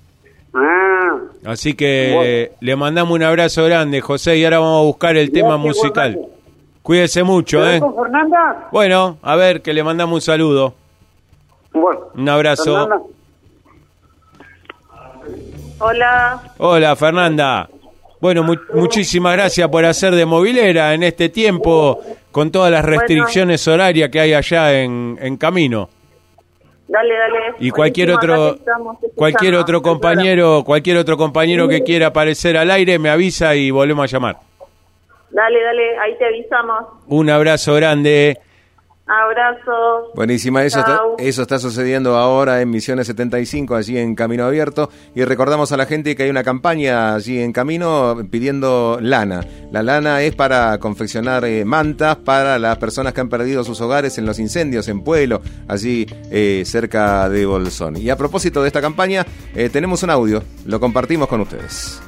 Así que le mandamos un abrazo grande, José, y ahora vamos a buscar el tema musical. Cuídese mucho, ¿Con Fernanda? Bueno, a ver, que le mandamos un saludo. Bueno, un abrazo. Fernanda. Hola. Hola, Fernanda. Bueno, muchísimas gracias por hacer de movilera en este tiempo con todas las restricciones horarias que hay allá en Camino. Dale. Y cualquier otro compañero que quiera aparecer al aire me avisa y volvemos a llamar. Dale, ahí te avisamos. Un abrazo grande. Abrazo. Buenísima, eso está sucediendo ahora en Misiones 75, allí en Camino Abierto, y recordamos a la gente que hay una campaña allí en Camino pidiendo lana. La lana es para confeccionar mantas para las personas que han perdido sus hogares en los incendios en Pueblo, allí cerca de Bolsón. Y a propósito de esta campaña, tenemos un audio, lo compartimos con ustedes.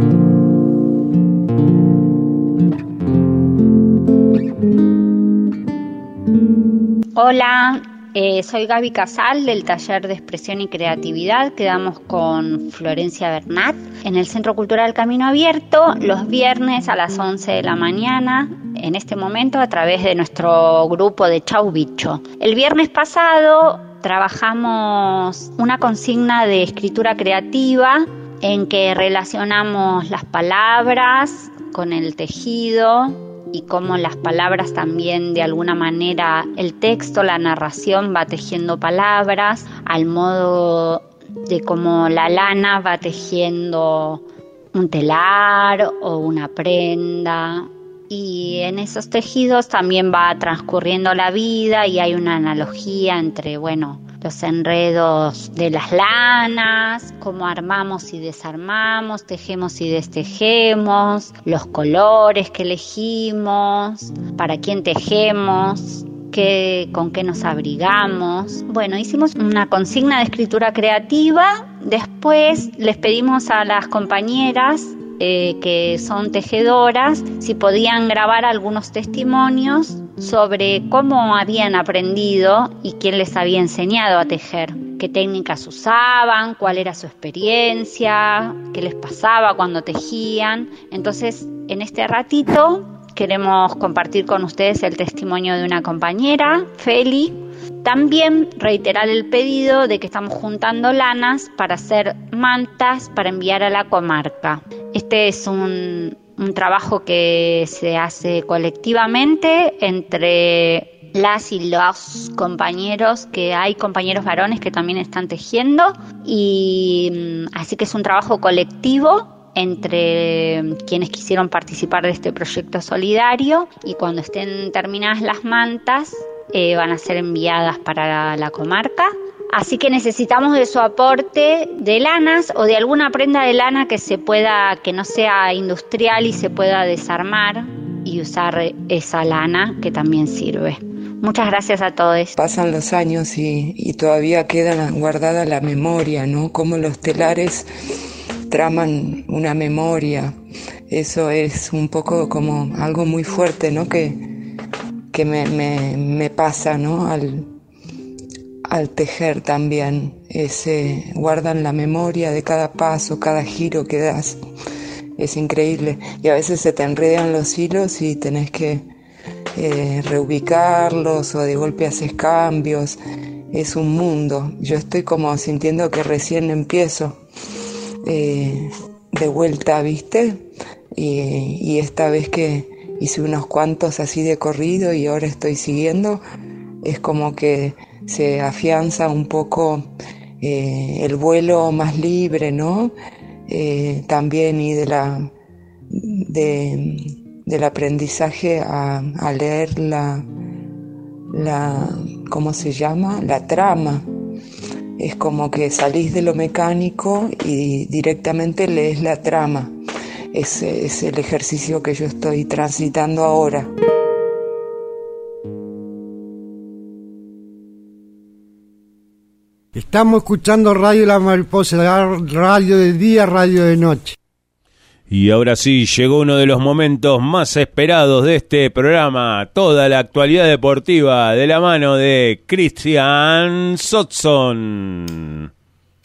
Hola, soy Gaby Casal del Taller de Expresión y Creatividad. Quedamos con Florencia Bernat en el Centro Cultural Camino Abierto los viernes a las 11 de la mañana, en este momento a través de nuestro grupo de Chau Bicho. El viernes pasado trabajamos una consigna de escritura creativa en que relacionamos las palabras con el tejido, y cómo las palabras también, de alguna manera, el texto, la narración va tejiendo palabras, al modo de cómo la lana va tejiendo un telar o una prenda. Y en esos tejidos también va transcurriendo la vida y hay una analogía entre, los enredos de las lanas, cómo armamos y desarmamos, tejemos y destejemos, los colores que elegimos, para quién tejemos, con qué nos abrigamos. Hicimos una consigna de escritura creativa. Después les pedimos a las compañeras que son tejedoras si podían grabar algunos testimonios sobre cómo habían aprendido y quién les había enseñado a tejer, qué técnicas usaban, cuál era su experiencia, qué les pasaba cuando tejían. Entonces, en este ratito queremos compartir con ustedes el testimonio de una compañera, Feli. También reiterar el pedido de que estamos juntando lanas para hacer mantas para enviar a la comarca. Este es un trabajo que se hace colectivamente entre las y los compañeros, que hay compañeros varones que también están tejiendo, y así que es un trabajo colectivo entre quienes quisieron participar de este proyecto solidario, y cuando estén terminadas las mantas van a ser enviadas para la comarca. Así que necesitamos de su aporte de lanas o de alguna prenda de lana que no sea industrial y se pueda desarmar y usar esa lana que también sirve. Muchas gracias a todos. Pasan los años y todavía queda guardada la memoria, ¿no? Como los telares traman una memoria. Eso es un poco como algo muy fuerte, ¿no? Que me pasa, ¿no? Al tejer también, guardan la memoria de cada paso, cada giro que das. Es increíble. Y a veces se te enredan los hilos y tenés que reubicarlos, o de golpe haces cambios. Es un mundo. Yo estoy como sintiendo que recién empiezo de vuelta, ¿viste? Y esta vez que hice unos cuantos así de corrido y ahora estoy siguiendo, es como que se afianza un poco el vuelo más libre, ¿no? También, y del aprendizaje a leer ¿cómo se llama? La trama. Es como que salís de lo mecánico y directamente lees la trama. Ese es el ejercicio que yo estoy transitando ahora. Estamos escuchando Radio La Mariposa, radio de día, radio de noche. Y ahora sí, llegó uno de los momentos más esperados de este programa, toda la actualidad deportiva de la mano de Cristian Sotson.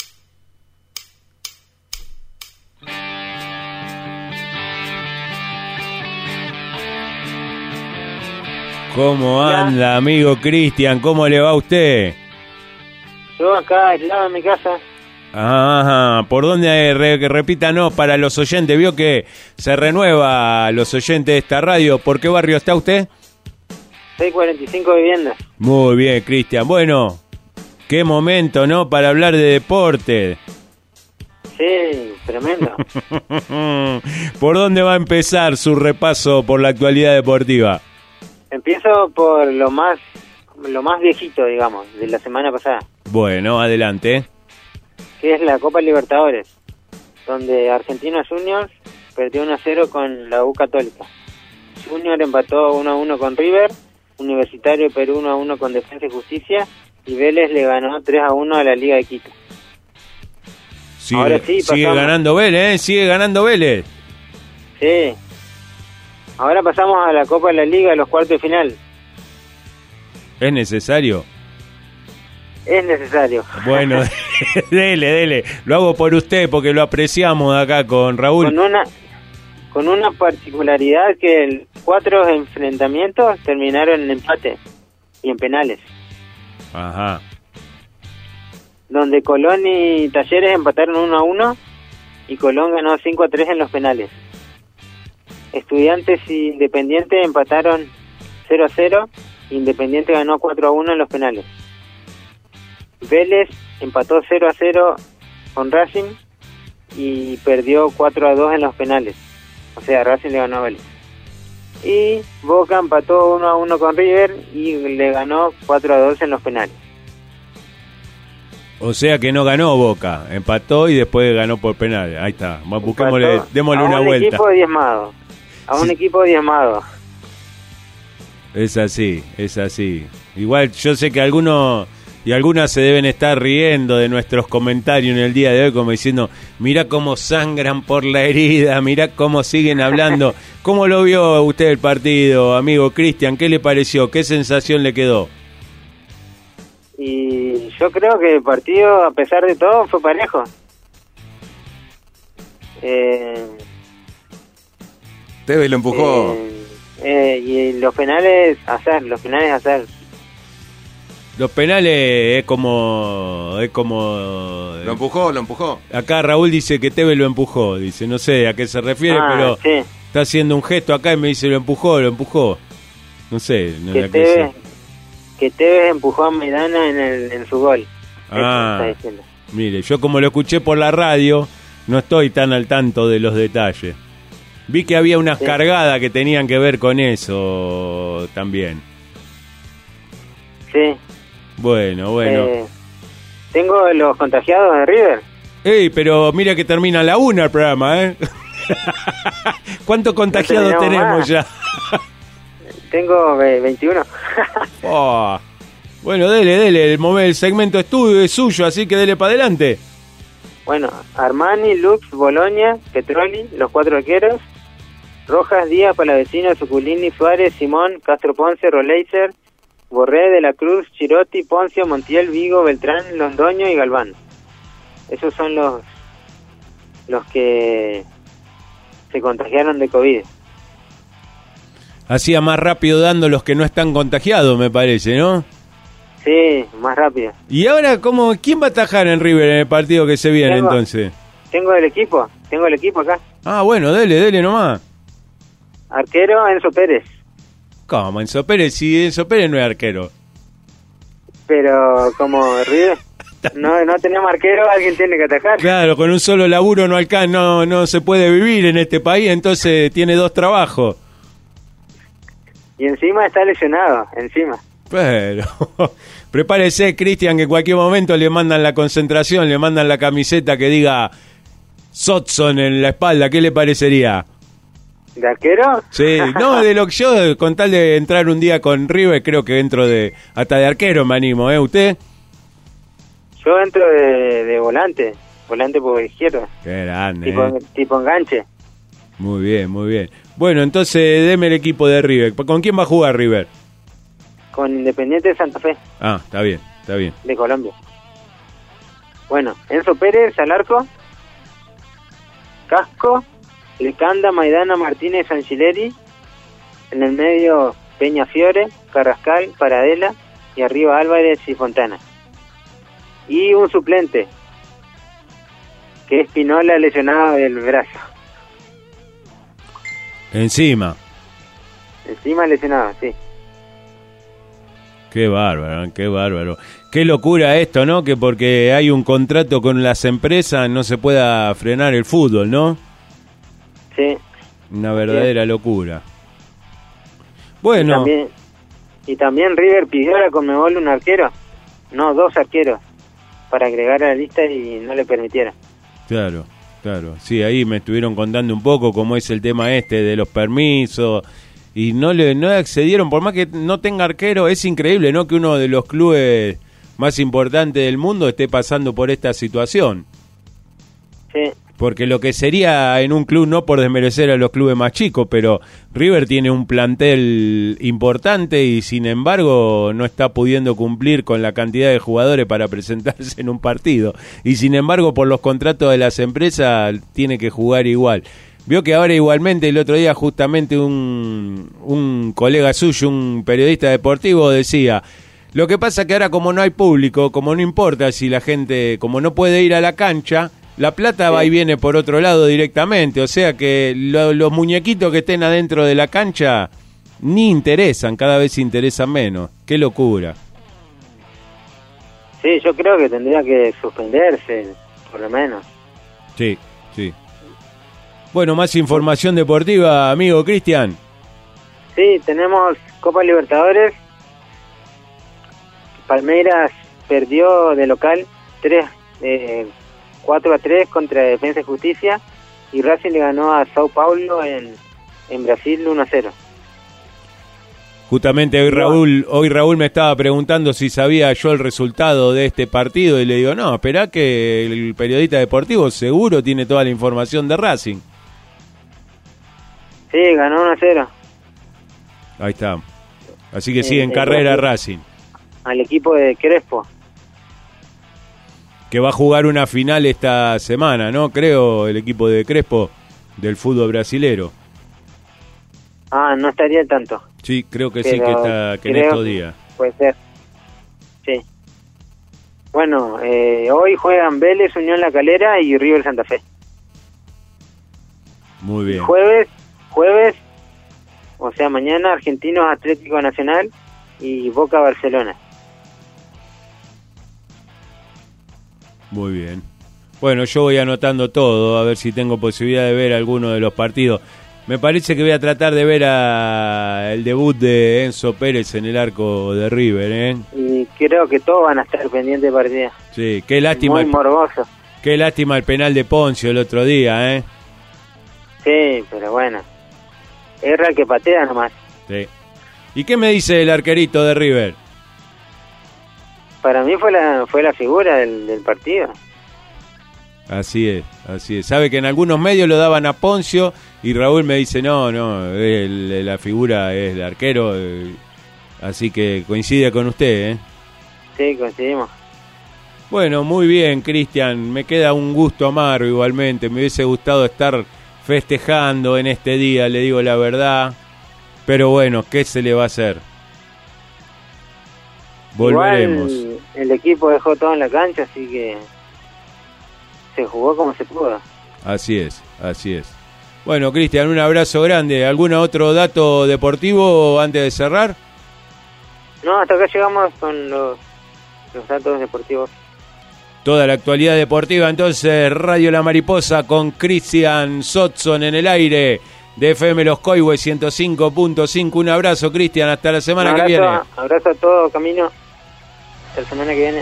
¿Cómo anda, amigo Cristian? ¿Cómo le va a usted? Yo acá aislado en mi casa. Ajá, ¿por dónde? Repítanos para los oyentes, vio que se renueva los oyentes de esta radio. ¿Por qué barrio está usted? 645 viviendas. Muy bien, Cristian. Bueno, qué momento, ¿no? Para hablar de deporte. Sí, tremendo. ¿Por dónde va a empezar su repaso por la actualidad deportiva? Empiezo por lo más viejito, digamos, de la semana pasada. Bueno, adelante. Que es la Copa Libertadores, donde Argentinos Juniors perdió 1-0 con la U Católica. Junior empató 1-1 con River, Universitario de Perú 1-1 con Defensa y Justicia, y Vélez le ganó 3-1 a la Liga de Quito. Ahora sí, sigue ganando Vélez, sigue ganando Vélez. Sí. Ahora pasamos a la Copa de la Liga, a los cuartos de final. ¿Es necesario? Es necesario. Bueno, dele. Lo hago por usted porque lo apreciamos acá con Raúl. Con una particularidad que 4 enfrentamientos terminaron en empate y en penales. Ajá. Donde Colón y Talleres empataron 1-1 y Colón ganó 5-3 en los penales. Estudiantes y Independiente empataron 0-0. Independiente ganó 4-1 en los penales. Vélez empató 0-0 con Racing y perdió 4-2 en los penales. O sea, Racing le ganó a Vélez. Y Boca empató 1-1 con River y le ganó 4-2 en los penales. O sea que no ganó Boca, empató y después ganó por penales. Ahí está, busquémosle, démosle una vuelta. A un equipo diezmado. Es así. Igual yo sé que algunos y algunas se deben estar riendo de nuestros comentarios en el día de hoy, como diciendo, mirá cómo sangran por la herida, mirá cómo siguen hablando. ¿Cómo lo vio usted el partido, amigo Cristian? ¿Qué le pareció? ¿Qué sensación le quedó? Y yo creo que el partido, a pesar de todo, fue parejo. Tevez lo empujó. Y los penales, hacer. Los penales es como... Lo empujó. Acá Raúl dice que Tevez lo empujó, dice, no sé a qué se refiere, pero sí. Está haciendo un gesto acá y me dice lo empujó. No sé. Que Tevez empujó a Maidana en su gol. Mire, yo como lo escuché por la radio, no estoy tan al tanto de los detalles. Vi que había unas cargadas que tenían que ver con eso también. Sí. Bueno. Tengo los contagiados de River. Pero mira que termina a la 1 el programa, ¿eh? ¿Cuántos contagiados tenemos ya? Tengo 21. Bueno, dele. El segmento estudio es suyo, así que dele para adelante. Bueno, Armani, Lux, Boloña, Petroli, los 4 arqueros. Rojas, Díaz, Palavecino, Suculini, Suárez, Simón, Castro Ponce, Roleiser, Borré, De la Cruz, Chirotti, Poncio, Montiel, Vigo, Beltrán, Londoño y Galván. Esos son los que se contagiaron de COVID. Hacía más rápido dando los que no están contagiados, me parece, ¿no? Sí, más rápido. ¿Y ahora quién va a atajar en River en el partido que se viene entonces? Tengo el equipo acá. Bueno, dele nomás. Arquero, Enzo Pérez. ¿Cómo Enzo Pérez? Si Enzo Pérez no es arquero. Pero como River no tenemos arquero, alguien tiene que atajar. Claro, con un solo laburo no se puede vivir en este país, entonces tiene 2 trabajos. Y encima está lesionado, Pero prepárese, Cristian, que en cualquier momento le mandan la concentración, le mandan la camiseta que diga Sotson en la espalda. ¿Qué le parecería? ¿De arquero? Sí, no, de lo que yo, con tal de entrar un día con River, creo que entro hasta de arquero me animo, ¿eh? ¿Usted? Yo entro de volante por izquierda. Qué grande, tipo enganche. Muy bien, muy bien. Bueno, entonces deme el equipo de River. ¿Con quién va a jugar River? Con Independiente de Santa Fe. Ah, está bien, de Colombia. Bueno, Enzo Pérez al arco, Casco, Lecanda, Maidana, Martínez, Angileri, en el medio Peñafiore, Carrascal, Paradela, y arriba Álvarez y Fontana. Y un suplente, que es Pinola, lesionado del brazo. Encima lesionado, sí. Qué bárbaro, qué bárbaro. Qué locura esto, ¿no? Que porque hay un contrato con las empresas no se pueda frenar el fútbol, ¿no? Sí. Una verdadera locura. Bueno. Y también River pidió a la Conmebol un arquero, no, 2 arqueros, para agregar a la lista y no le permitieron. Claro. Sí, ahí me estuvieron contando un poco cómo es el tema de los permisos. Y no accedieron, por más que no tenga arquero. Es increíble, ¿no? Que uno de los clubes más importantes del mundo esté pasando por esta situación. Sí. Porque lo que sería en un club, no por desmerecer a los clubes más chicos, pero River tiene un plantel importante y sin embargo no está pudiendo cumplir con la cantidad de jugadores para presentarse en un partido. Y sin embargo por los contratos de las empresas tiene que jugar igual. Vio que ahora igualmente el otro día justamente un colega suyo, un periodista deportivo, decía: lo que pasa que ahora como no hay público, como no importa si la gente, como no puede ir a la cancha, la plata va y viene por otro lado directamente, o sea que los muñequitos que estén adentro de la cancha ni interesan, cada vez interesan menos. ¡Qué locura! Sí, yo creo que tendría que suspenderse, por lo menos. Sí. Bueno, más información deportiva, amigo Cristian. Sí, tenemos Copa Libertadores. Palmeiras perdió de local 4-3 contra Defensa y Justicia, y Racing le ganó a Sao Paulo en Brasil 1-0. Justamente hoy Raúl me estaba preguntando si sabía yo el resultado de este partido y le digo, no, esperá que el periodista deportivo seguro tiene toda la información de Racing. Sí, ganó 1-0. Ahí está. Así que sigue en carrera Racing. Al equipo de Crespo. Que va a jugar una final esta semana, ¿no? Creo, el equipo de Crespo del fútbol brasilero. Ah, no estaría al tanto. Sí, creo que sí, que está que en estos días. Puede ser. Sí. Bueno, hoy juegan Vélez, Unión La Calera y River Santa Fe. Muy bien. Jueves, o sea, mañana, Argentinos Atlético Nacional y Boca Barcelona. Muy bien. Bueno, yo voy anotando todo, a ver si tengo posibilidad de ver alguno de los partidos. Me parece que voy a tratar de ver el debut de Enzo Pérez en el arco de River, ¿eh? Y creo que todos van a estar pendientes de partida. Sí, qué lástima. Muy morboso. Qué lástima el penal de Poncio el otro día, ¿eh? Sí, pero bueno. Erra el que patea nomás. Sí. ¿Y qué me dice el arquerito de River? Para mí fue la figura del partido. Así es, así es. Sabe que en algunos medios lo daban a Poncio y Raúl me dice, no, la figura es el arquero, así que coincide con usted, ¿eh? Sí, coincidimos. Bueno, muy bien, Cristian, me queda un gusto amargo igualmente, me hubiese gustado estar festejando en este día, le digo la verdad, pero bueno, ¿qué se le va a hacer? Volveremos. Igual el equipo dejó todo en la cancha, así que se jugó como se pudo. Así es, así es. Bueno, Cristian, un abrazo grande. ¿Algún otro dato deportivo antes de cerrar? No, hasta acá llegamos con los datos deportivos. Toda la actualidad deportiva, entonces, Radio La Mariposa con Cristian Sotson en el aire. de FM Los Coihues 105.5. Un abrazo, Cristian, hasta la semana que viene. Abrazo a todo, Camino. Hasta la semana que viene.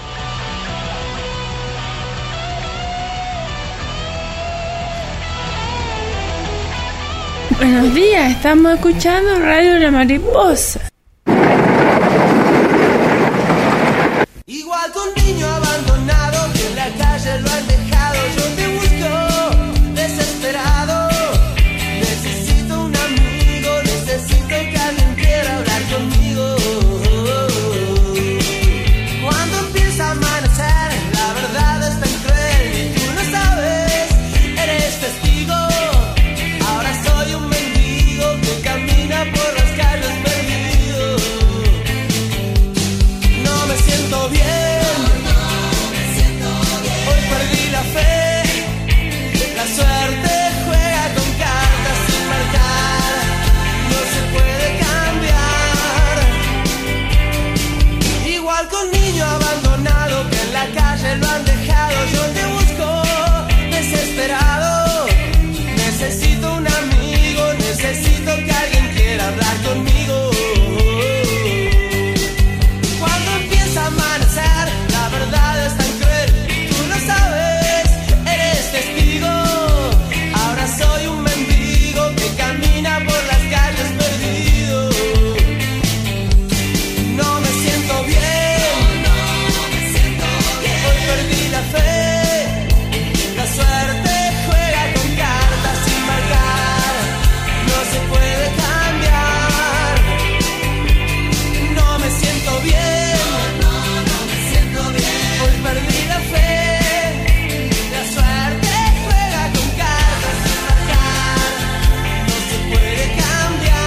Buenos días, estamos escuchando Radio La Mariposa. Igual que un niño abandonado que en la calle lo han dejado, yo te busco desesperado. Necesito un amigo, necesito que alguien quiera hablar conmigo. Cuando empieza a amanecer, la verdad es tan cruel y tú no sabes, eres testigo. Ahora soy un mendigo que camina por las calles perdido. No me siento bien. Hoy perdí la fe. La suerte juega con cartas sin marcar. No se puede cambiar. Igual que un niño abandonado que en la calle lo han dejado, yo te busco desesperado. Necesito un amigo, necesito que alguien quiera hablar conmigo. Cuando empieza a amanecer, la verdad es tan cruel, tú lo sabes, eres testigo. Ahora soy un mendigo que camina por las calles perdido. No me siento bien, hoy perdí la fe. La suerte juega con cartas sin marcar, no se puede cambiar. No me siento bien, hoy perdí la fe. La suerte juega con cartas sin marcar, no se puede cambiar.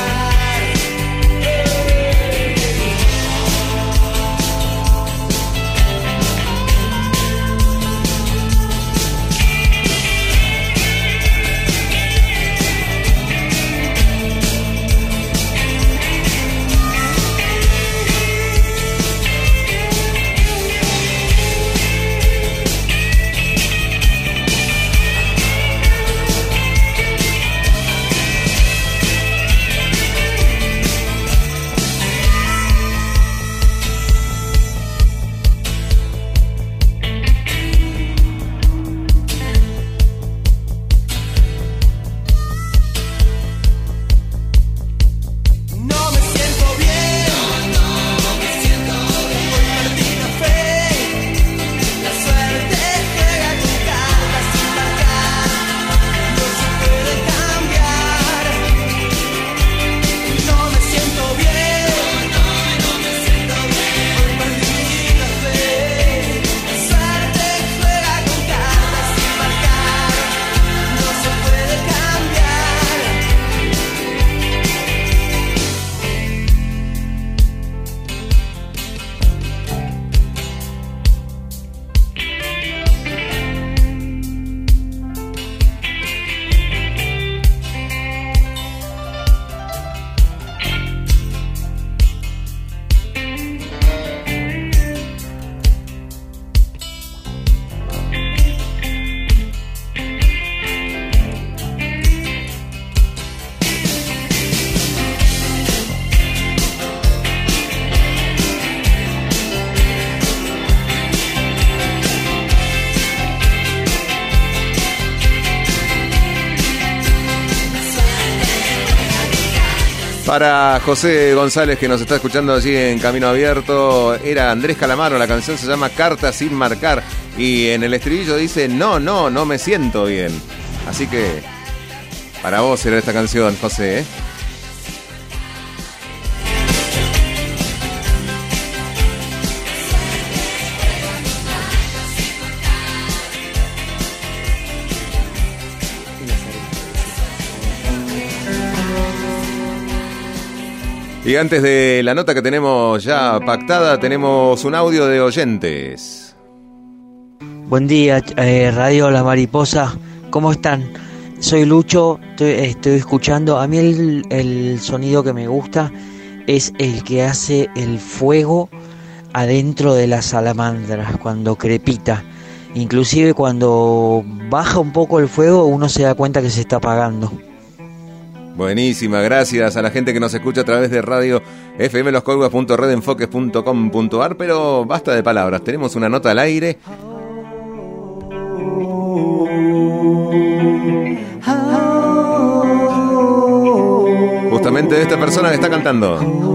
No me siento bien, hoy perdí la fe. La suerte juega con cartas sin marcar, no se puede cambiar. No me siento bien, hoy perdí la fe. La suerte juega con cartas sin marcar, no se puede cambiar. Para José González, que nos está escuchando allí en Camino Abierto, era Andrés Calamaro, la canción se llama Cartas sin marcar, y en el estribillo dice no me siento bien. Así que para vos era esta canción, José, ¿eh? Y antes de la nota que tenemos ya pactada, tenemos un audio de oyentes. Buen día, Radio La Mariposa, ¿cómo están? Soy Lucho, estoy escuchando. A mí el sonido que me gusta es el que hace el fuego adentro de las salamandras, cuando crepita. Inclusive cuando baja un poco el fuego, uno se da cuenta que se está apagando. Buenísima, gracias a la gente que nos escucha a través de radio fmloscoiguas.redenfoques.com.ar, pero basta de palabras, tenemos una nota al aire. Justamente de esta persona que está cantando.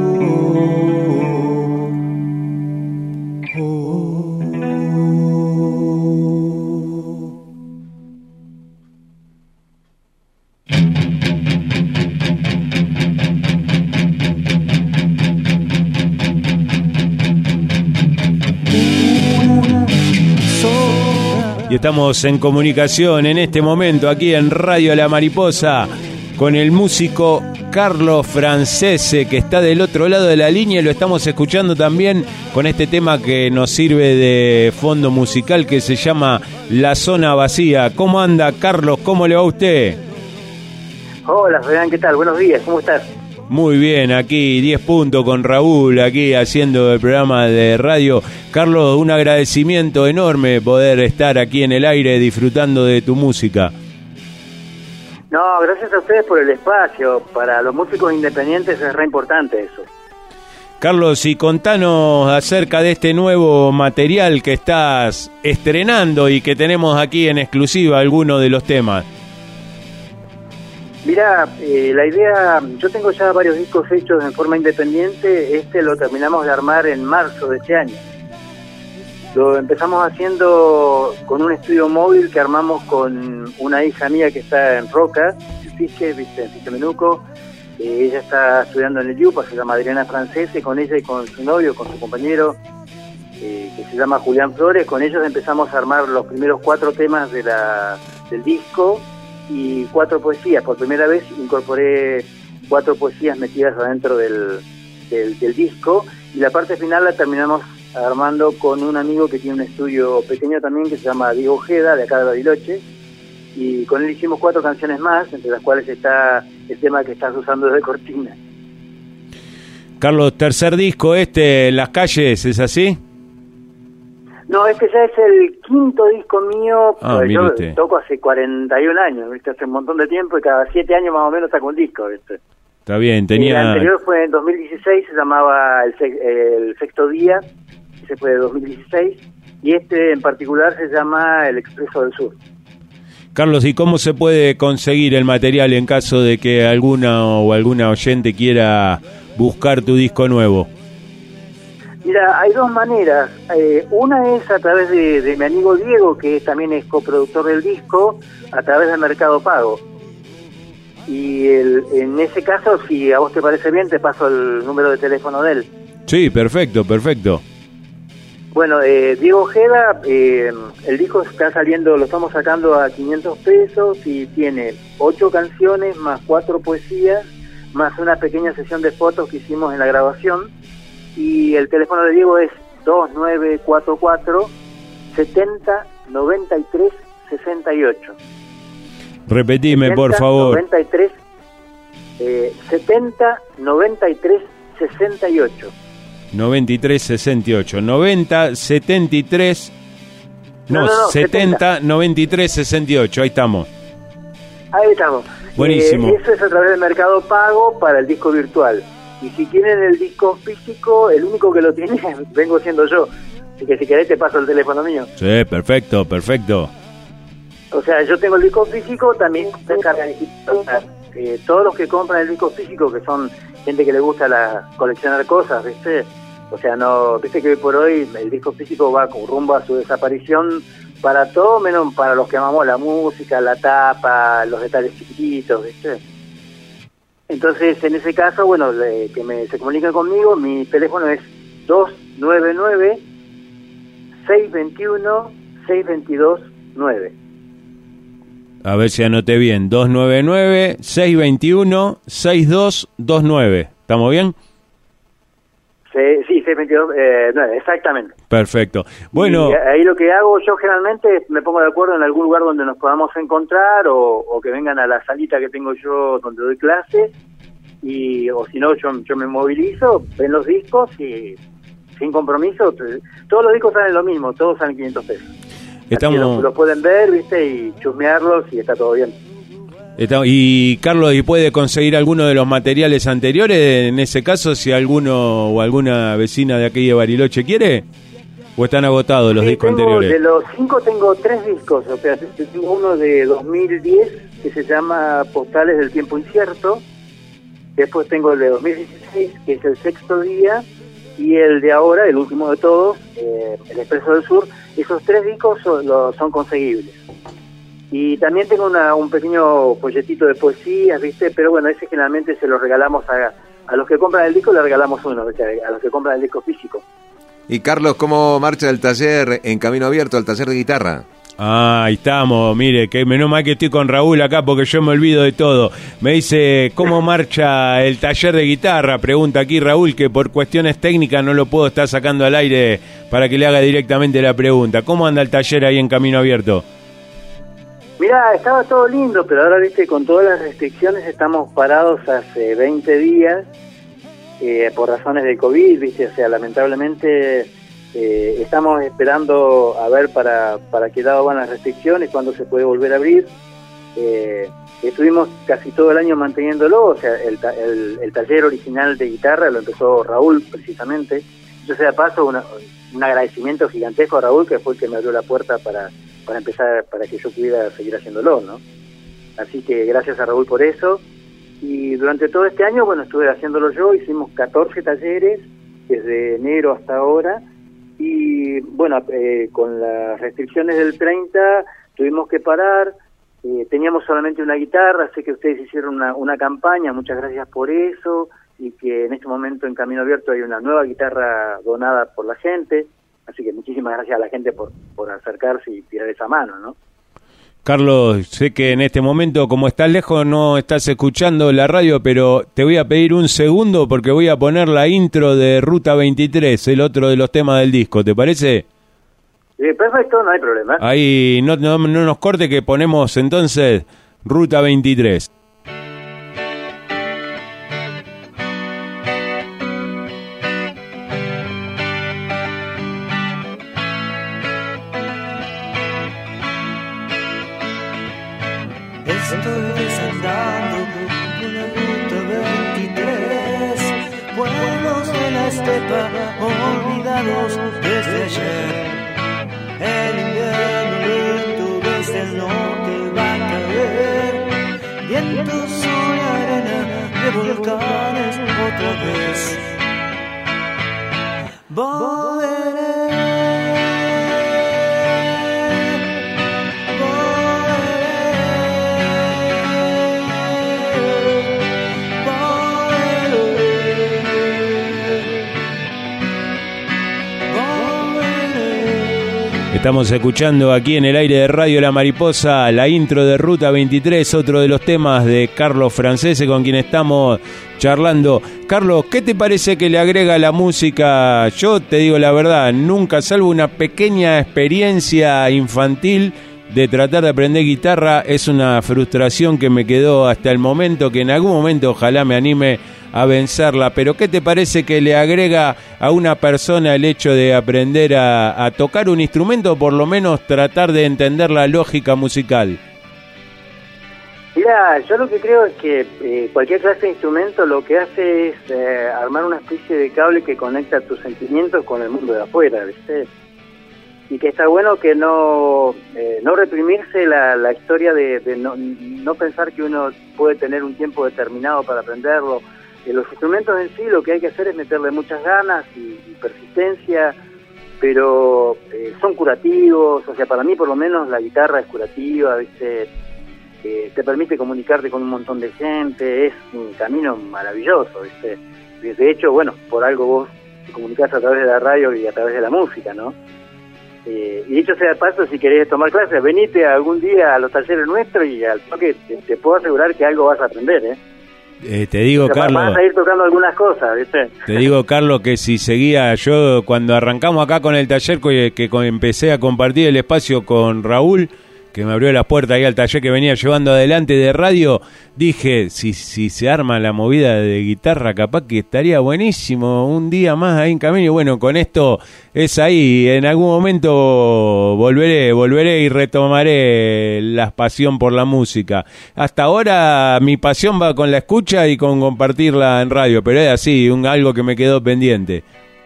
Y estamos en comunicación en este momento aquí en Radio La Mariposa con el músico Carlos Francese, que está del otro lado de la línea, y lo estamos escuchando también con este tema que nos sirve de fondo musical que se llama La Zona Vacía. ¿Cómo anda, Carlos? ¿Cómo le va a usted? Hola, Fernán, ¿qué tal? Buenos días, ¿cómo estás? Muy bien, aquí 10 puntos con Raúl, aquí haciendo el programa de radio. Carlos, un agradecimiento enorme poder estar aquí en el aire disfrutando de tu música. No, gracias a ustedes por el espacio. Para los músicos independientes es re importante eso. Carlos, y contanos acerca de este nuevo material que estás estrenando y que tenemos aquí en exclusiva algunos de los temas. Mira, la idea, yo tengo ya varios discos hechos en forma independiente. Este lo terminamos de armar en marzo de este año. Lo empezamos haciendo con un estudio móvil que armamos con una hija mía que está en Roca, en Fiche Menuco. Ella está estudiando en el IUPA, se llama Adriana Francese. Con ella y con su novio, con su compañero, que se llama Julián Flores, con ellos empezamos a armar los primeros 4 temas del disco y 4 poesías. Por primera vez incorporé 4 poesías metidas adentro del disco, y la parte final la terminamos armando con un amigo que tiene un estudio pequeño también que se llama Diego Ojeda, de acá de Bariloche, y con él hicimos 4 canciones más, entre las cuales está el tema que estás usando de cortina. Carlos, tercer disco En las calles, ¿es así? No, este ya es el 5º disco mío. Yo usted. toco hace 41 años, ¿viste? Hace un montón de tiempo, y cada 7 años más o menos saco un disco, ¿viste? Está bien, El anterior fue en 2016, se llamaba El Sexto Día, ese fue de 2016, y este en particular se llama El Expreso del Sur. Carlos, ¿y cómo se puede conseguir el material en caso de que alguna oyente quiera buscar tu disco nuevo? Mira, hay 2 maneras. Una es a través de mi amigo Diego, que también es coproductor del disco, a través de Mercado Pago. Y en ese caso, si a vos te parece bien, te paso el número de teléfono de él. Sí, perfecto. Bueno, Diego Ojeda, el disco está saliendo, lo estamos sacando a 500 pesos y tiene 8 canciones más 4 poesías, más una pequeña sesión de fotos que hicimos en la grabación. Y el teléfono de Diego es 2944 70 93 68. Repetime, 70, por favor. 93, 70 93 68. 93 68. 90 73. No, 70 93 68. Ahí estamos. Ahí estamos. Buenísimo. Eso es a través de Mercado Pago para el disco virtual. Y si quieren el disco físico, el único que lo tiene vengo siendo yo. Así que si querés te paso el teléfono mío. Sí, perfecto. O sea, yo tengo el disco físico, también descarga digital. Todos los que compran el disco físico, que son gente que le gusta coleccionar cosas, ¿viste? O sea, no, viste que hoy por hoy el disco físico va con rumbo a su desaparición para todo, menos para los que amamos la música, la tapa, los detalles chiquititos, ¿viste? Entonces, en ese caso, bueno, se comuniquen conmigo. Mi teléfono es 299-621-622-9. A ver si anoté bien. 299-621-6229. ¿Estamos bien? Sí, 622-9, exactamente. Perfecto. Bueno, y ahí lo que hago yo generalmente me pongo de acuerdo en algún lugar donde nos podamos encontrar o que vengan a la salita que tengo yo donde doy clases, o si no yo me movilizo, ven los discos y sin compromiso, todos los discos salen lo mismo, todos salen 500 pesos. Los pueden ver, ¿viste? Y chusmearlos y está todo bien. Y Carlos, ¿y puede conseguir alguno de los materiales anteriores? En ese caso, si alguno o alguna vecina de aquí de Bariloche quiere, ¿o están agotados los discos anteriores? De los 5 tengo 3 discos, o sea, tengo uno de 2010 que se llama Postales del Tiempo Incierto, después tengo el de 2016 que es El Sexto Día, y el de ahora, el último de todos, El Expreso del Sur. Esos 3 discos son conseguibles. Y también tengo un pequeño folletito de poesías, ¿viste? Pero bueno, ese generalmente se lo regalamos a los que compran el disco, le regalamos uno, o sea, a los que compran el disco físico. Y Carlos, ¿cómo marcha el taller en Camino Abierto, el taller de guitarra? Ahí estamos, mire, que menos mal que estoy con Raúl acá porque yo me olvido de todo. Me dice, ¿cómo marcha el taller de guitarra? Pregunta aquí Raúl, que por cuestiones técnicas no lo puedo estar sacando al aire para que le haga directamente la pregunta. ¿Cómo anda el taller ahí en Camino Abierto? Mirá, estaba todo lindo, pero ahora, viste, con todas las restricciones estamos parados hace 20 días por razones de COVID, viste, o sea, lamentablemente estamos esperando a ver para qué lado van las restricciones, cuándo se puede volver a abrir. Estuvimos casi todo el año manteniéndolo, o sea, el taller original de guitarra lo empezó Raúl, precisamente. Yo sé, de paso, un agradecimiento gigantesco a Raúl, que fue el que me abrió la puerta para empezar, para que yo pudiera seguir haciéndolo, ¿no? Así que gracias a Raúl por eso. Y durante todo este año, bueno, estuve haciéndolo yo, hicimos 14 talleres desde enero hasta ahora, y bueno, con las restricciones del 30 tuvimos que parar, teníamos solamente una guitarra, sé que ustedes hicieron una campaña, muchas gracias por eso, y que en este momento en Camino Abierto hay una nueva guitarra donada por la gente. Así que muchísimas gracias a la gente por acercarse y tirar esa mano, ¿no? Carlos, sé que en este momento, como estás lejos, no estás escuchando la radio, pero te voy a pedir un segundo porque voy a poner la intro de Ruta 23, el otro de los temas del disco, ¿te parece? Perfecto, no hay problema. Ahí no nos corte, que ponemos entonces Ruta 23. Estoy desandando por la ruta 23, pueblos de la estepa olvidados desde ayer. El invierno lento desde el norte va a caer, vientos, sol y arena de volcanes otra vez. Volveré. Estamos escuchando aquí en el aire de Radio La Mariposa la intro de Ruta 23, otro de los temas de Carlos Francese con quien estamos charlando. Carlos, ¿qué te parece que le agrega la música? Yo te digo la verdad, nunca, salvo una pequeña experiencia infantil de tratar de aprender guitarra, es una frustración que me quedó hasta el momento, que en algún momento ojalá me anime a vencerla. Pero ¿qué te parece que le agrega a una persona el hecho de aprender a tocar un instrumento, o por lo menos tratar de entender la lógica musical? Mira, yo lo que creo es que cualquier clase de instrumento lo que hace es armar una especie de cable que conecta tus sentimientos con el mundo de afuera, ¿viste? Y que está bueno que no reprimirse la historia de no pensar que uno puede tener un tiempo determinado para aprenderlo. Los instrumentos en sí lo que hay que hacer es meterle muchas ganas y persistencia, pero son curativos. O sea, para mí por lo menos la guitarra es curativa, ¿viste? Te permite comunicarte con un montón de gente, es un camino maravilloso, ¿viste? De hecho, bueno, por algo vos te comunicás a través de la radio y a través de la música, ¿no? Y dicho sea de paso, si querés tomar clases, venite algún día a los talleres nuestros y al toque te puedo asegurar que algo vas a aprender, te digo, o sea, Carlos, vas a ir tocando algunas cosas, ¿viste? Te digo, Carlos, que si seguía yo, cuando arrancamos acá con el taller, que empecé a compartir el espacio con Raúl, que me abrió las puertas ahí al taller que venía llevando adelante de radio, dije, si se arma la movida de guitarra, capaz que estaría buenísimo un día más ahí en camino. Y bueno, con esto es ahí, en algún momento volveré y retomaré la pasión por la música. Hasta ahora mi pasión va con la escucha y con compartirla en radio, pero es así, algo que me quedó pendiente.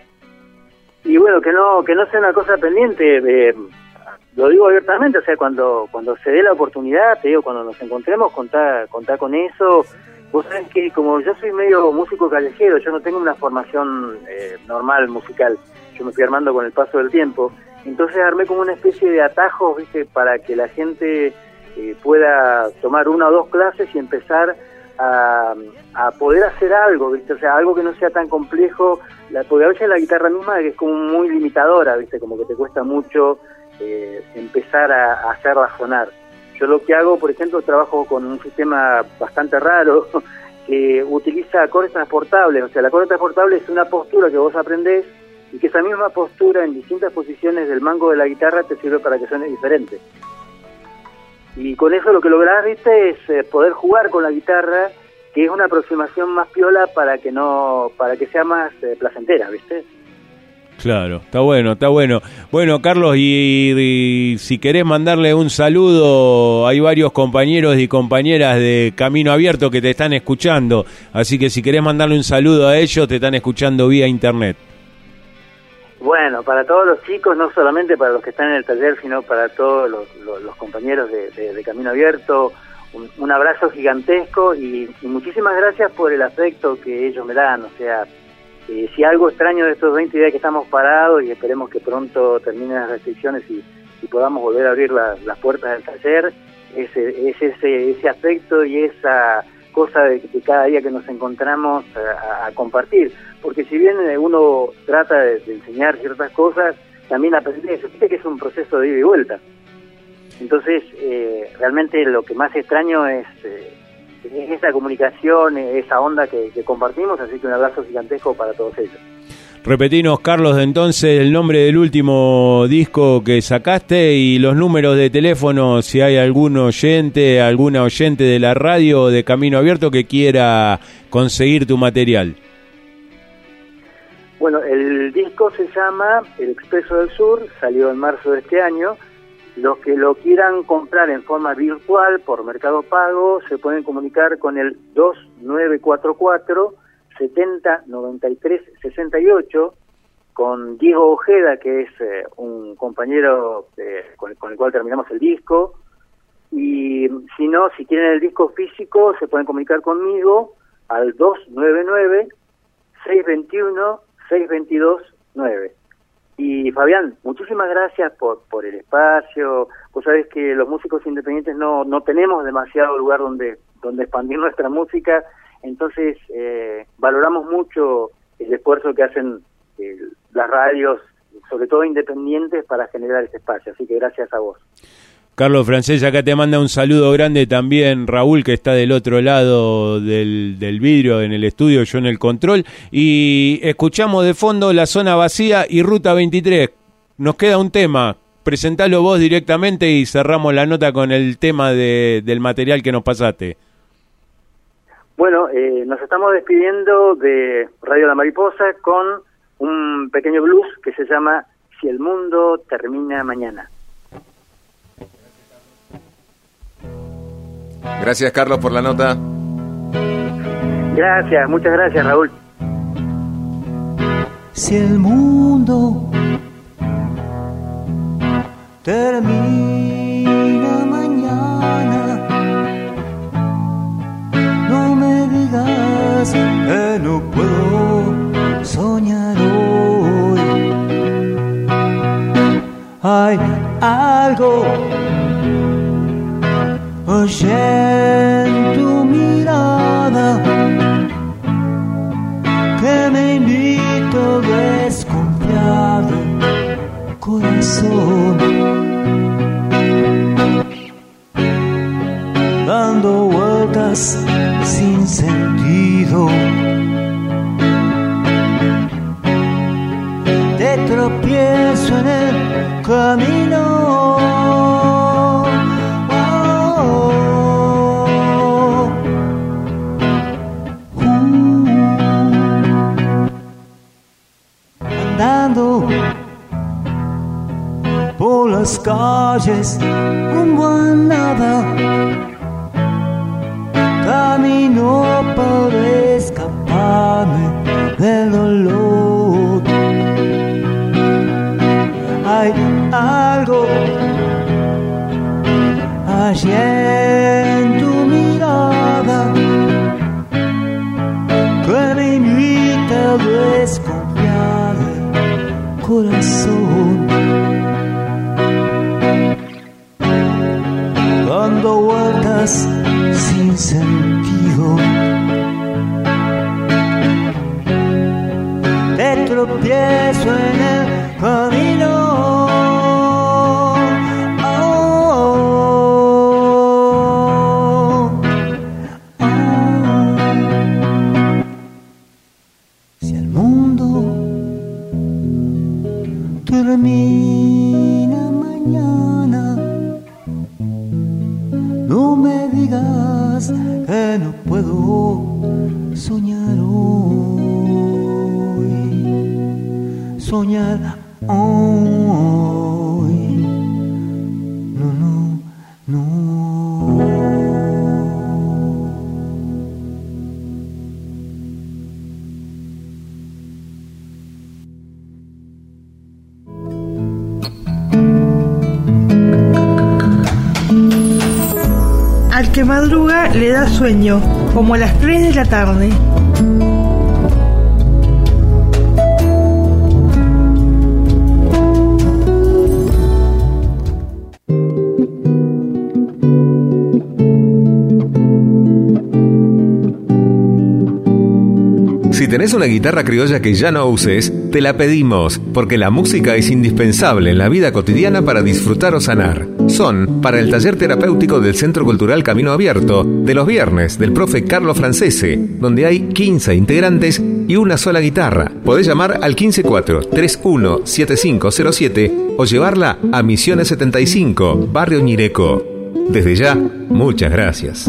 Y bueno, que no sea una cosa pendiente, lo digo abiertamente, o sea, cuando se dé la oportunidad, te digo, cuando nos encontremos, contá con eso. Vos sabés que como yo soy medio músico callejero, yo no tengo una formación normal musical, yo me fui armando con el paso del tiempo, entonces armé como una especie de atajos, ¿viste?, para que la gente pueda tomar 1 o 2 clases y empezar a poder hacer algo, ¿viste? O sea, algo que no sea tan complejo, porque a veces la guitarra misma es como muy limitadora, ¿viste?, como que te cuesta mucho empezar a hacerla sonar. Yo lo que hago, por ejemplo, trabajo con un sistema bastante raro que utiliza acordes transportables. O sea, el acorde transportable es una postura que vos aprendés y que esa misma postura en distintas posiciones del mango de la guitarra te sirve para que suene diferente. Y con eso lo que lográs, ¿viste?, es poder jugar con la guitarra, que es una aproximación más piola para que sea más placentera, ¿viste? Claro, está bueno. Bueno, Carlos, y si querés mandarle un saludo, hay varios compañeros y compañeras de Camino Abierto que te están escuchando, así que si querés mandarle un saludo a ellos, te están escuchando vía internet. Bueno, para todos los chicos, no solamente para los que están en el taller, sino para todos los compañeros de Camino Abierto, un abrazo gigantesco y muchísimas gracias por el afecto que ellos me dan, o sea... si algo extraño de estos 20 días que estamos parados, y esperemos que pronto terminen las restricciones y podamos volver a abrir las puertas del taller, es ese afecto y esa cosa de cada día que nos encontramos a compartir. Porque si bien uno trata de enseñar ciertas cosas, también aprende eso. Fíjate que es un proceso de ida y vuelta. Entonces, realmente lo que más extraño es esa comunicación, esa onda que compartimos, así que un abrazo gigantesco para todos ellos. Repetinos, Carlos, entonces el nombre del último disco que sacaste y los números de teléfono, si hay algún oyente, alguna oyente de la radio de Camino Abierto que quiera conseguir tu material. Bueno, el disco se llama El Expreso del Sur, salió en marzo de este año. Los que lo quieran comprar en forma virtual por Mercado Pago se pueden comunicar con el 2944 70 93 68 con Diego Ojeda, que es un compañero con el cual terminamos el disco. Y si no, si quieren el disco físico, se pueden comunicar conmigo al 299 621 622 9. Y Fabián, muchísimas gracias por el espacio. Vos sabés que los músicos independientes no tenemos demasiado lugar donde expandir nuestra música, entonces valoramos mucho el esfuerzo que hacen las radios, sobre todo independientes, para generar este espacio, así que gracias a vos. Carlos Francés, acá te manda un saludo grande también Raúl, que está del otro lado del vidrio en el estudio, yo en el control, y escuchamos de fondo La Zona Vacía y Ruta 23. Nos queda un tema, presentalo vos directamente y cerramos la nota con el tema del material que nos pasaste. Bueno, nos estamos despidiendo de Radio La Mariposa con un pequeño blues que se llama Si el mundo termina mañana. Gracias, Carlos, por la nota. Gracias, muchas gracias, Raúl. Si el mundo termina mañana, no me digas que no puedo soñar hoy. Hay algo en tu mirada que me invita a desconfiar, corazón, dando vueltas sin sentido. Te tropiezo en el camino. por las calles rumbo a nada. Camino para escaparme del dolor. Hay algo allí en tu mirada que me invita a desconfiar del corazón. Dando vueltas sin sentido, te tropiezo en el camino. Si el mundo termina mañana, no me digas que no puedo soñar hoy, soñar hoy. No, no, no. Al que madruga le da sueño, como a las 3 de la tarde. Si tenés una guitarra criolla que ya no uses, te la pedimos, porque la música es indispensable en la vida cotidiana para disfrutar o sanar. Son para el taller terapéutico del Centro Cultural Camino Abierto, de los viernes, del profe Carlos Francese, donde hay 15 integrantes y una sola guitarra. Podés llamar al 154-317507 o llevarla a Misiones 75, Barrio Ñireco. Desde ya, muchas gracias.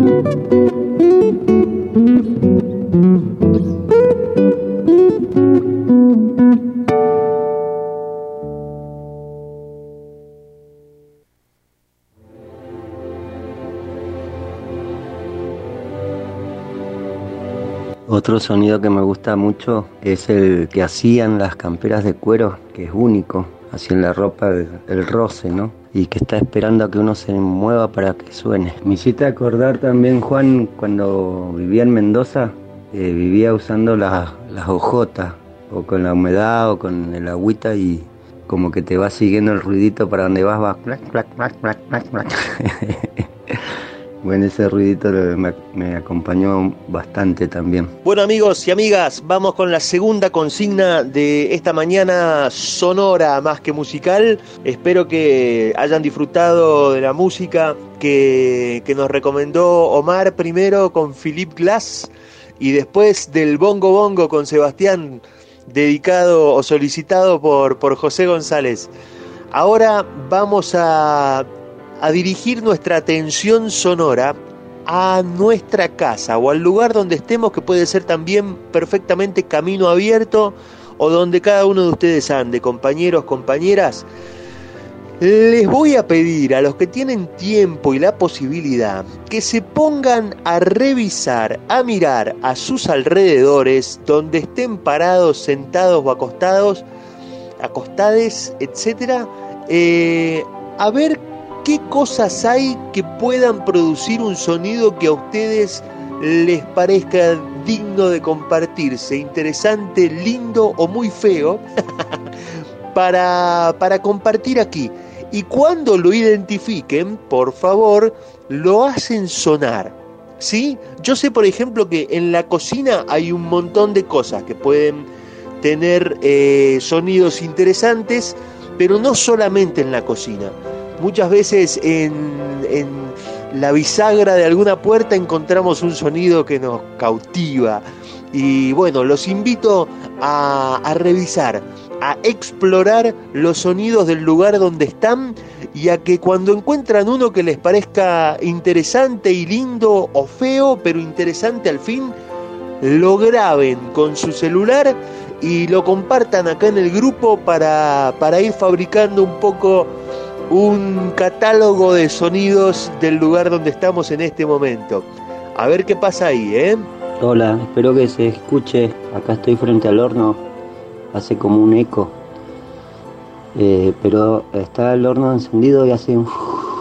Otro sonido que me gusta mucho es el que hacían las camperas de cuero, que es único, así en la ropa, el roce, ¿no? Y que está esperando a que uno se mueva para que suene. Me hiciste acordar también, Juan, cuando vivía en Mendoza, vivía usando las hojotas, o con la humedad o con el agüita, y como que te va siguiendo el ruidito para donde vas, clac, clac, clac, clac, clac, clac. Bueno, ese ruidito me acompañó bastante también. Bueno, amigos y amigas, vamos con la segunda consigna de esta mañana sonora más que musical. Espero que hayan disfrutado de la música que nos recomendó Omar primero con Philip Glass y después del Bongo Bongo con Sebastián, dedicado o solicitado por José González. Ahora vamos a dirigir nuestra atención sonora a nuestra casa o al lugar donde estemos, que puede ser también perfectamente camino abierto o donde cada uno de ustedes ande. Compañeros, compañeras, les voy a pedir a los que tienen tiempo y la posibilidad que se pongan a revisar, a mirar a sus alrededores, donde estén parados, sentados o acostades, etcétera, a ver qué cosas hay que puedan producir un sonido que a ustedes les parezca digno de compartirse, interesante, lindo o muy feo, para compartir aquí. Y cuando lo identifiquen, por favor, lo hacen sonar, ¿sí? Yo sé, por ejemplo, que en la cocina hay un montón de cosas que pueden tener sonidos interesantes, pero no solamente en la cocina. Muchas veces en la bisagra de alguna puerta encontramos un sonido que nos cautiva. Y bueno, los invito a revisar, a explorar los sonidos del lugar donde están y a que cuando encuentran uno que les parezca interesante y lindo o feo, pero interesante al fin, lo graben con su celular y lo compartan acá en el grupo para ir fabricando un poco un catálogo de sonidos del lugar donde estamos en este momento. A ver qué pasa ahí, ¿eh? Hola, espero que se escuche. Acá estoy frente al horno, hace como un eco. Pero está el horno encendido y hace un...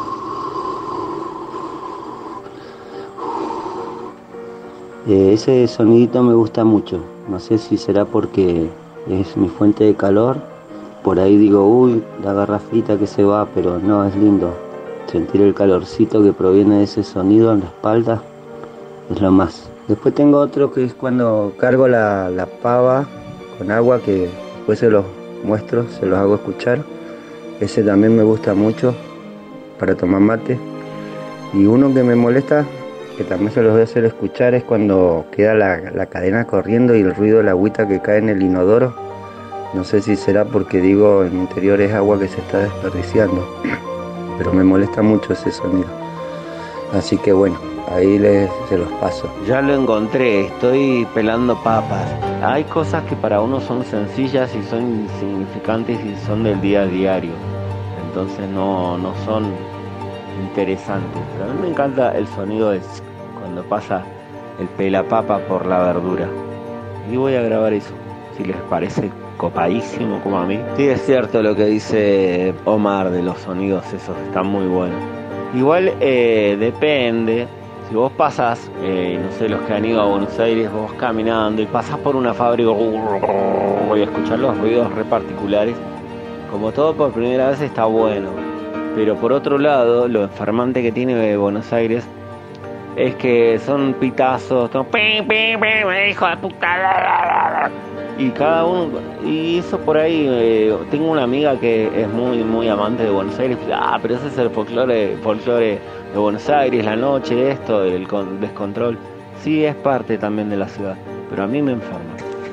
ese sonidito me gusta mucho. No sé si será porque es mi fuente de calor. Por ahí digo, uy, la garrafita que se va, pero no, es lindo. Sentir el calorcito que proviene de ese sonido en la espalda es lo más. Después tengo otro que es cuando cargo la pava con agua, que después se los muestro, se los hago escuchar. Ese también me gusta mucho para tomar mate. Y uno que me molesta, que también se los voy a hacer escuchar, es cuando queda la cadena corriendo y el ruido de la agüita que cae en el inodoro. No sé si será porque digo, en mi interior es agua que se está desperdiciando, pero me molesta mucho ese sonido. Así que bueno, ahí se los paso. Ya lo encontré, estoy pelando papas. Hay cosas que para uno son sencillas y son insignificantes y son del día a diario. Entonces no son interesantes. Pero a mí me encanta el sonido de cuando pasa el pelapapa por la verdura. Y voy a grabar eso, si les parece copadísimo como a mí. Sí, es cierto lo que dice Omar de los sonidos esos, están muy buenos. Igual depende. Si vos pasas, no sé, los que han ido a Buenos Aires, vos caminando y pasás por una fábrica, voy a escuchar los ruidos re particulares. Como todo por primera vez está bueno. Pero por otro lado, lo enfermante que tiene Buenos Aires es que son pitazos, hijo de puta. Y cada uno, y eso por ahí, tengo una amiga que es muy amante de Buenos Aires. Pero ese es el folclore de Buenos Aires, la noche, esto, el descontrol. Sí, es parte también de la ciudad, pero a mí me enferma.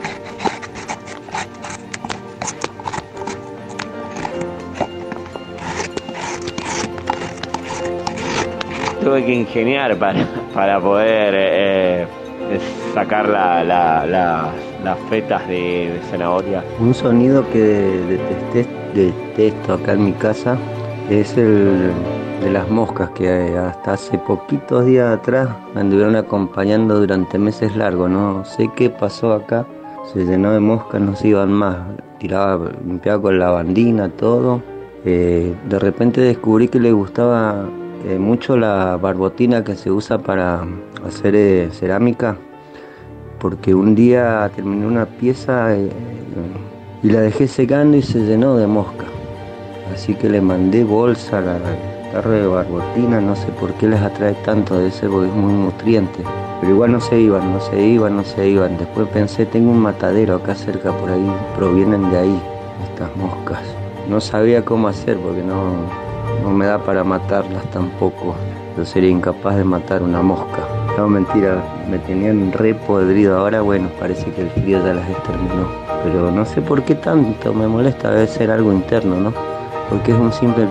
Tuve que ingeniar para poder sacar las fetas de zanahoria. Un sonido que detesto acá en mi casa es el de las moscas, que hasta hace poquitos días atrás me anduvieron acompañando durante meses largos. No sé qué pasó acá, se llenó de moscas, no se iban más. Limpiaba con lavandina, todo. De repente descubrí que le gustaba mucho la barbotina que se usa para hacer cerámica, porque un día terminé una pieza y la dejé secando y se llenó de mosca. Así que le mandé bolsa a la tarra de barbotina, no sé por qué les atrae tanto, debe ser porque es muy nutriente. Pero igual no se iban. Después pensé, tengo un matadero acá cerca, por ahí provienen de ahí estas moscas. No sabía cómo hacer porque no me da para matarlas tampoco. Yo sería incapaz de matar una mosca. No, mentira, me tenían re podrido. Ahora, bueno, parece que el frío ya las exterminó. Pero no sé por qué tanto me molesta, debe ser algo interno, ¿no? Porque es un simple...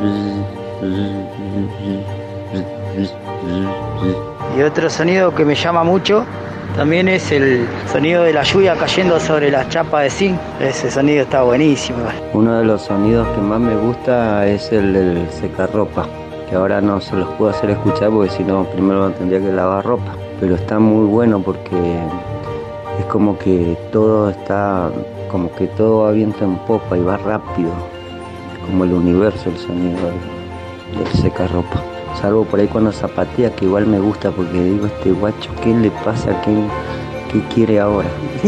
Y otro sonido que me llama mucho también es el sonido de la lluvia cayendo sobre las chapas de zinc. Ese sonido está buenísimo. Uno de los sonidos que más me gusta es el del secarropa, que ahora no se los puedo hacer escuchar porque si no primero tendría que lavar ropa. Pero está muy bueno porque es como que todo va viento en popa y va rápido. Es como el universo el sonido del secarropa. Salvo por ahí cuando zapatea, que igual me gusta porque digo, este guacho, ¿qué le pasa? ¿Qué quiere ahora?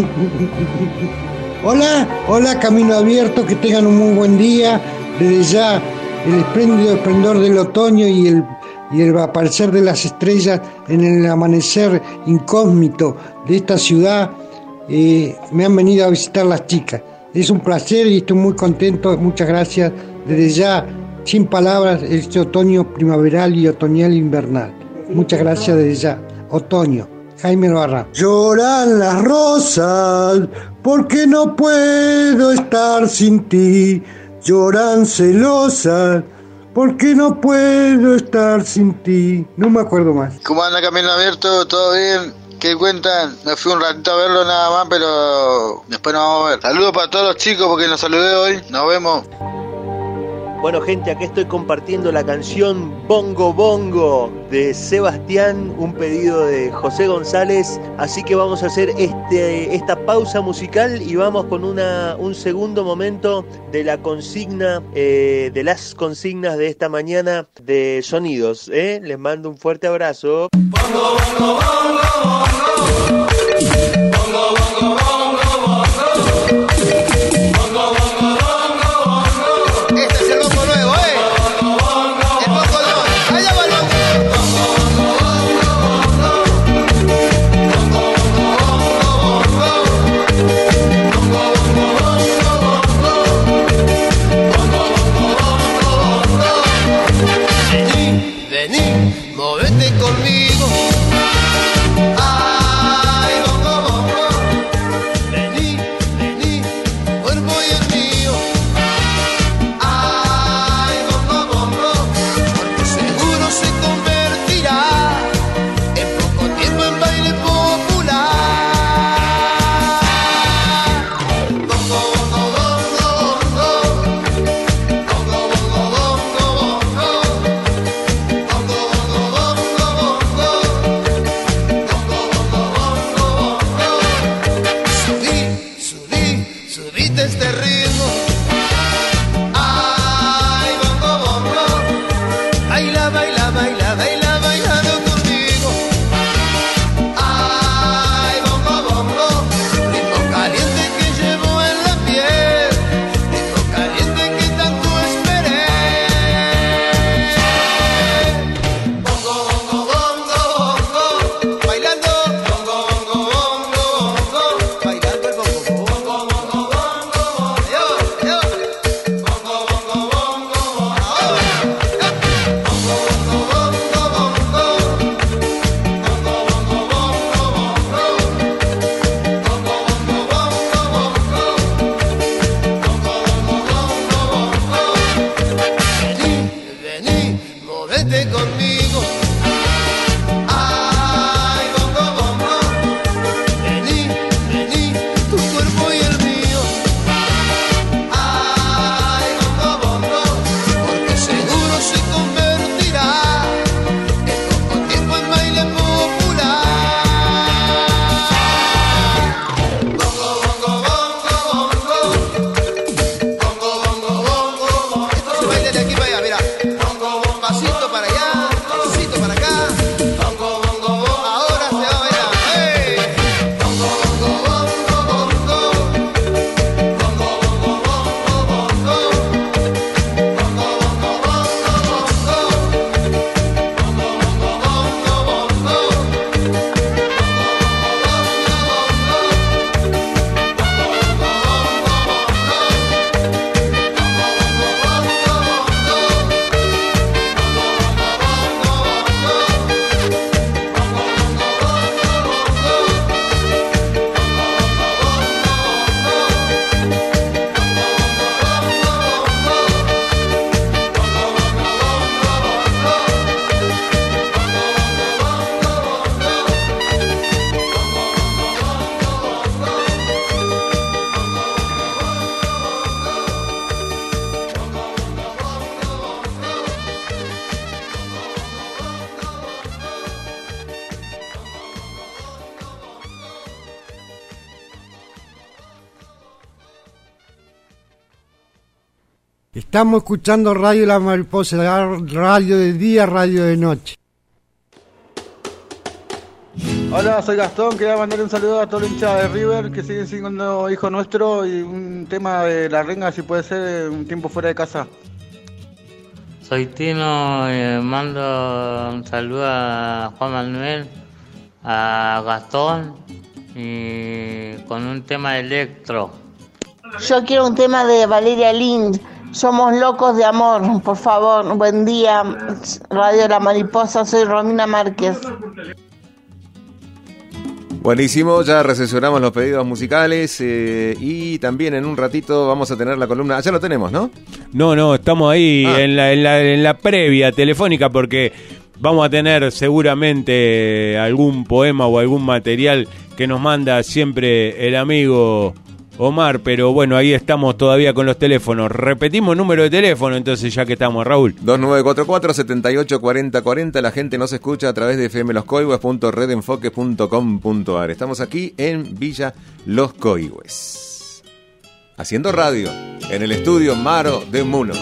Hola, Camino Abierto, que tengan un muy buen día. Desde ya, el espléndido esplendor del otoño y el aparecer de las estrellas en el amanecer incógnito de esta ciudad, me han venido a visitar las chicas. Es un placer y estoy muy contento. Muchas gracias. Desde ya, sin palabras, este otoño primaveral y otoñal invernal. Muchas gracias desde ya. Otoño. Jaime Barra. Lloran las rosas porque no puedo estar sin ti. Lloran celosas porque no puedo estar sin ti. No me acuerdo más. ¿Cómo anda Camino Abierto? ¿Todo bien? ¿Qué cuentan? Me fui un ratito a verlo nada más, pero después nos vamos a ver. Saludos para todos los chicos porque nos saludé hoy. Nos vemos. Bueno, gente, acá estoy compartiendo la canción Bongo Bongo de Sebastián, un pedido de José González. Así que vamos a hacer esta pausa musical y vamos con un segundo momento de la consigna, de las consignas de esta mañana de sonidos. Les mando un fuerte abrazo. Bongo, bongo, bongo, bongo. Bongo, bongo, bongo, bongo. Bongo, bongo, bongo, bongo. Este es el bongo nuevo, ¿eh? El bongo nuevo. Allá va el bongo. Vení, vení, movete conmigo. Ay, bongo, bongo. Vení, vení, cuerpo y el mío. Ay, bongo, bongo, porque seguro se convertirá en poco tiempo en baile popular. Bongo, bongo, bongo, bongo. Bongo, bongo, bongo, bongo. Bongo, bongo, bongo, bongo. Bongo, bongo, bongo, bongo. Subí, subí, subite este ritmo. Ay, bongo, bongo. Baila, baila, baila, baila, bailando conmigo. Ay, bongo, bongo. Ritmo caliente que llevo en la piel. Ritmo caliente que tanto esperé. Bongo, bongo, bongo, bongo. Bailando. Bongo, bongo, bongo, bongo. Bailando el bongo, bongo, bongo, bongo. Yo, yo. Bongo, bongo, bongo, ahora. Bongo, bongo, bongo, bongo. Bongo, bongo, bongo, bongo. Bongo, bongo, bongo, bongo. Bongo, bongo, bongo, bongo. Vení, vení, movete conmigo. Ay, bongo, bongo. Vení, vení, tu cuerpo y el mío. Ay, bongo, bongo, porque seguro se convertirá en poco tiempo en baile popular. Bongo, bongo, bongo, bongo. Bongo, bongo, bongo, bongo. Esto se baila de aquí para allá, mira. Bongo, bongo, pasito para allá, pasito para acá. Bongo, bongo, bongo, ahora se va a bailar. ¡Hey! Bongo, bongo, bongo, bongo. Bongo, bongo, bongo, bongo. Bongo, bongo, bongo, bongo. Bongo, bongo, bongo, bongo. Estamos escuchando Radio La Mariposa, radio de día, radio de noche. Hola, soy Gastón, quería mandar un saludo a todo el hincha de River que siguen siendo hijo nuestro y un tema de la renga, si puede ser un tiempo fuera de casa. Soy Tino, mando un saludo a Juan Manuel, a Gastón y con un tema de electro. Yo quiero un tema de Valeria Lind. Somos locos de amor, por favor. Buen día, Radio La Mariposa. Soy Romina Márquez. Buenísimo, ya recepcionamos los pedidos musicales y también en un ratito vamos a tener la columna. Ya lo tenemos, ¿no? No, estamos ahí en la previa telefónica porque vamos a tener seguramente algún poema o algún material que nos manda siempre el amigo Omar, pero bueno, ahí estamos todavía con los teléfonos. Repetimos número de teléfono, entonces, ya que estamos, Raúl. 2944-784040. La gente nos escucha a través de fmloscoihues.redenfoque.com.ar. Estamos aquí en Villa Los Coihues, haciendo radio en el estudio Maro de Muno.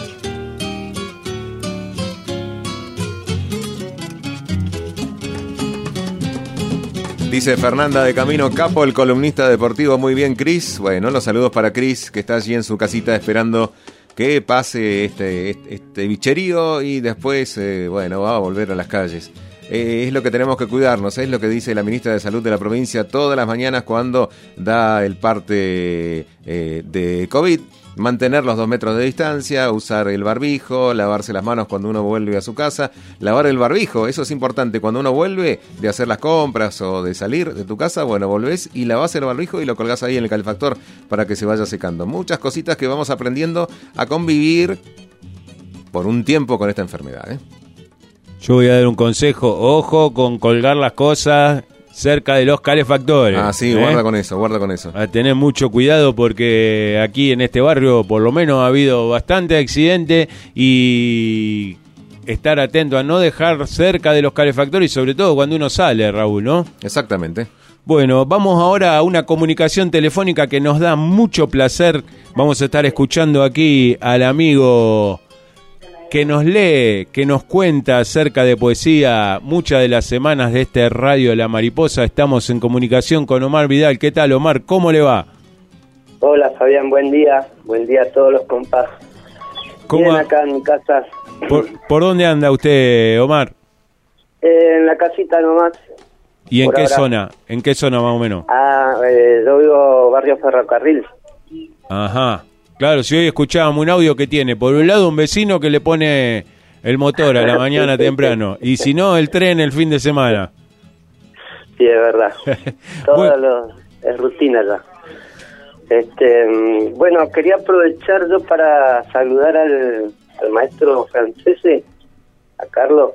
Dice Fernanda de Camino Capo, el columnista deportivo. Muy bien, Cris. Bueno, los saludos para Cris, que está allí en su casita esperando que pase este bicherío y después, bueno, va a volver a las calles. Es lo que tenemos que cuidarnos, es lo que dice la ministra de Salud de la provincia todas las mañanas cuando da el parte de COVID. Mantener los 2 metros de distancia, usar el barbijo, lavarse las manos cuando uno vuelve a su casa, lavar el barbijo, eso es importante. Cuando uno vuelve de hacer las compras o de salir de tu casa, bueno, volvés y lavás el barbijo y lo colgás ahí en el calefactor para que se vaya secando. Muchas cositas que vamos aprendiendo a convivir por un tiempo con esta enfermedad, ¿eh? Yo voy a dar un consejo, ojo con colgar las cosas cerca de los calefactores. Ah, sí, guarda con eso, guarda con eso. A tener mucho cuidado porque aquí en este barrio por lo menos ha habido bastante accidente y estar atento a no dejar cerca de los calefactores y sobre todo cuando uno sale, Raúl, ¿no? Exactamente. Bueno, vamos ahora a una comunicación telefónica que nos da mucho placer. Vamos a estar escuchando aquí al amigo que nos lee, que nos cuenta acerca de poesía muchas de las semanas de este Radio La Mariposa. Estamos en comunicación con Omar Vidal. ¿Qué tal, Omar? ¿Cómo le va? Hola, Fabián, buen día a todos los compas. Bien, acá en mi casa. ¿Por dónde anda usted, Omar? En la casita nomás. ¿Y en qué zona? ¿En qué zona más o menos? Yo vivo barrio Ferrocarril. Ajá. Claro, si hoy escuchábamos un audio que tiene, por un lado un vecino que le pone el motor a la mañana temprano, y si no, el tren el fin de semana. Sí, es verdad. Todo es rutina ya. Bueno, quería aprovechar yo para saludar al maestro francés, a Carlos.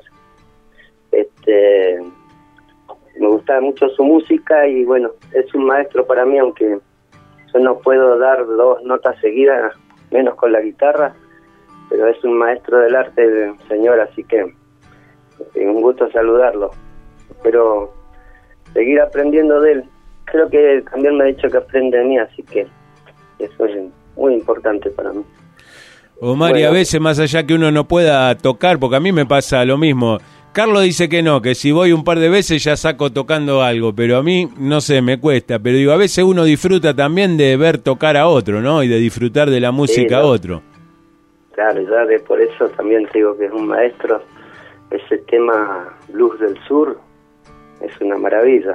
Me gustaba mucho su música y bueno, es un maestro para mí, aunque yo no puedo dar 2 notas seguidas, menos con la guitarra, pero es un maestro del arte, el señor, así que un gusto saludarlo. Espero seguir aprendiendo de él. Creo que también me ha dicho que aprende de mí, así que eso es muy importante para mí. Omar, y a veces más allá que uno no pueda tocar, porque a mí me pasa lo mismo. Carlos dice que no, que si voy un par de veces ya saco tocando algo, pero a mí, no sé, me cuesta. Pero digo, a veces uno disfruta también de ver tocar a otro, ¿no? Y de disfrutar de la música a otro. Claro, ya por eso también te digo que es un maestro. Ese tema Blues del Sur es una maravilla.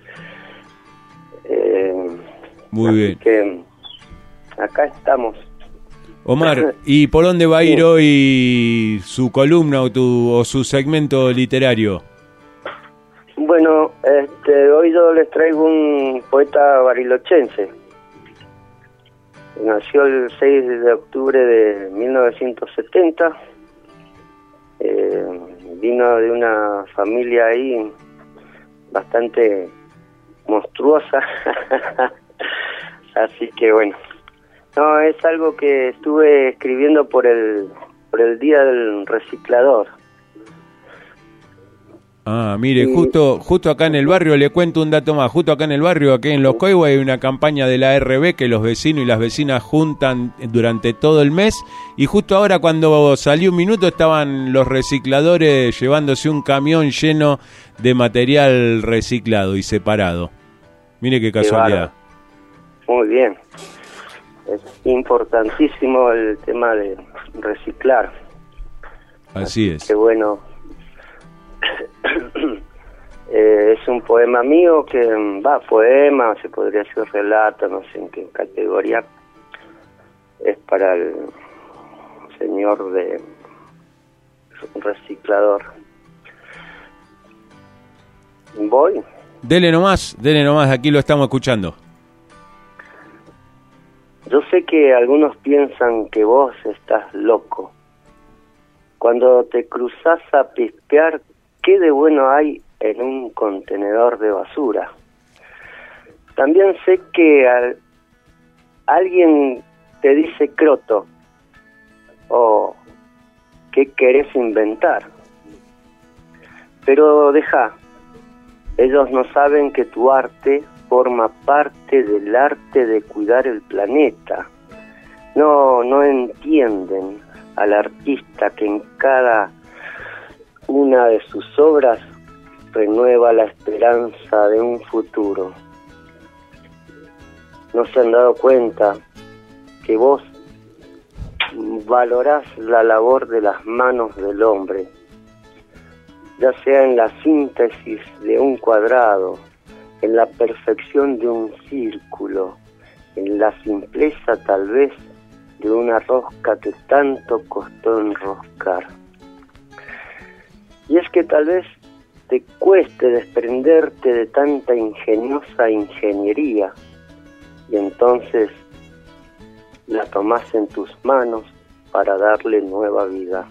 Muy bien. Que acá estamos. Omar, ¿y por dónde va a ir hoy su columna o su segmento literario? Bueno, hoy yo les traigo un poeta barilochense. Nació el 6 de octubre de 1970. Vino de una familia ahí bastante monstruosa. Así que bueno. No, es algo que estuve escribiendo por el Día del Reciclador. Ah, mire, justo acá en el barrio, le cuento un dato más, justo acá en el barrio, aquí en Los Coihues, hay una campaña de la ARB que los vecinos y las vecinas juntan durante todo el mes, y justo ahora cuando salió un minuto estaban los recicladores llevándose un camión lleno de material reciclado y separado. Mire qué casualidad. Muy bien. Es importantísimo el tema de reciclar. Así es. Qué bueno. Es un poema mío que poema, se podría decir relato, no sé en qué categoría. Es para el señor de reciclador. ¿Voy? Dele nomás, aquí lo estamos escuchando. Yo sé que algunos piensan que vos estás loco. Cuando te cruzás a pispear, ¿qué de bueno hay en un contenedor de basura? También sé que alguien te dice croto, o qué querés inventar. Pero deja, ellos no saben que tu arte forma parte del arte de cuidar el planeta. No entienden al artista que en cada una de sus obras renueva la esperanza de un futuro. No se han dado cuenta que vos valorás la labor de las manos del hombre, ya sea en la síntesis de un cuadrado, en la perfección de un círculo, en la simpleza tal vez de una rosca que tanto costó enroscar. Y es que tal vez te cueste desprenderte de tanta ingeniosa ingeniería, y entonces la tomás en tus manos para darle nueva vida.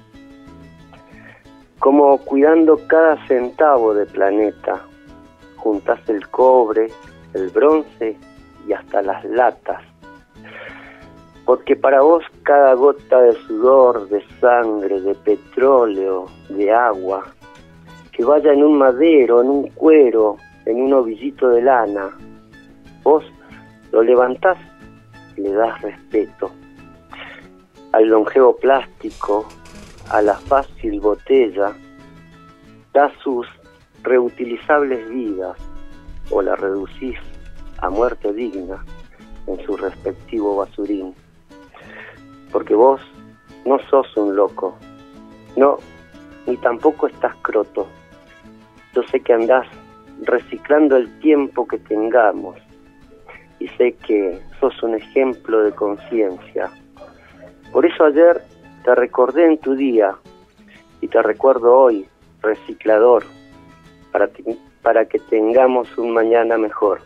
Como cuidando cada centavo de planeta, juntás el cobre, el bronce y hasta las latas. Porque para vos cada gota de sudor, de sangre, de petróleo, de agua, que vaya en un madero, en un cuero, en un ovillito de lana, vos lo levantás y le das respeto. Al longevo plástico, a la fácil botella, da sus reutilizables vidas o la reducís a muerte digna en su respectivo basurín. Porque vos no sos un loco, no, ni tampoco estás croto. Yo sé que andás reciclando el tiempo que tengamos y sé que sos un ejemplo de conciencia. Por eso ayer te recordé en tu día y te recuerdo hoy, reciclador, para que tengamos un mañana mejor.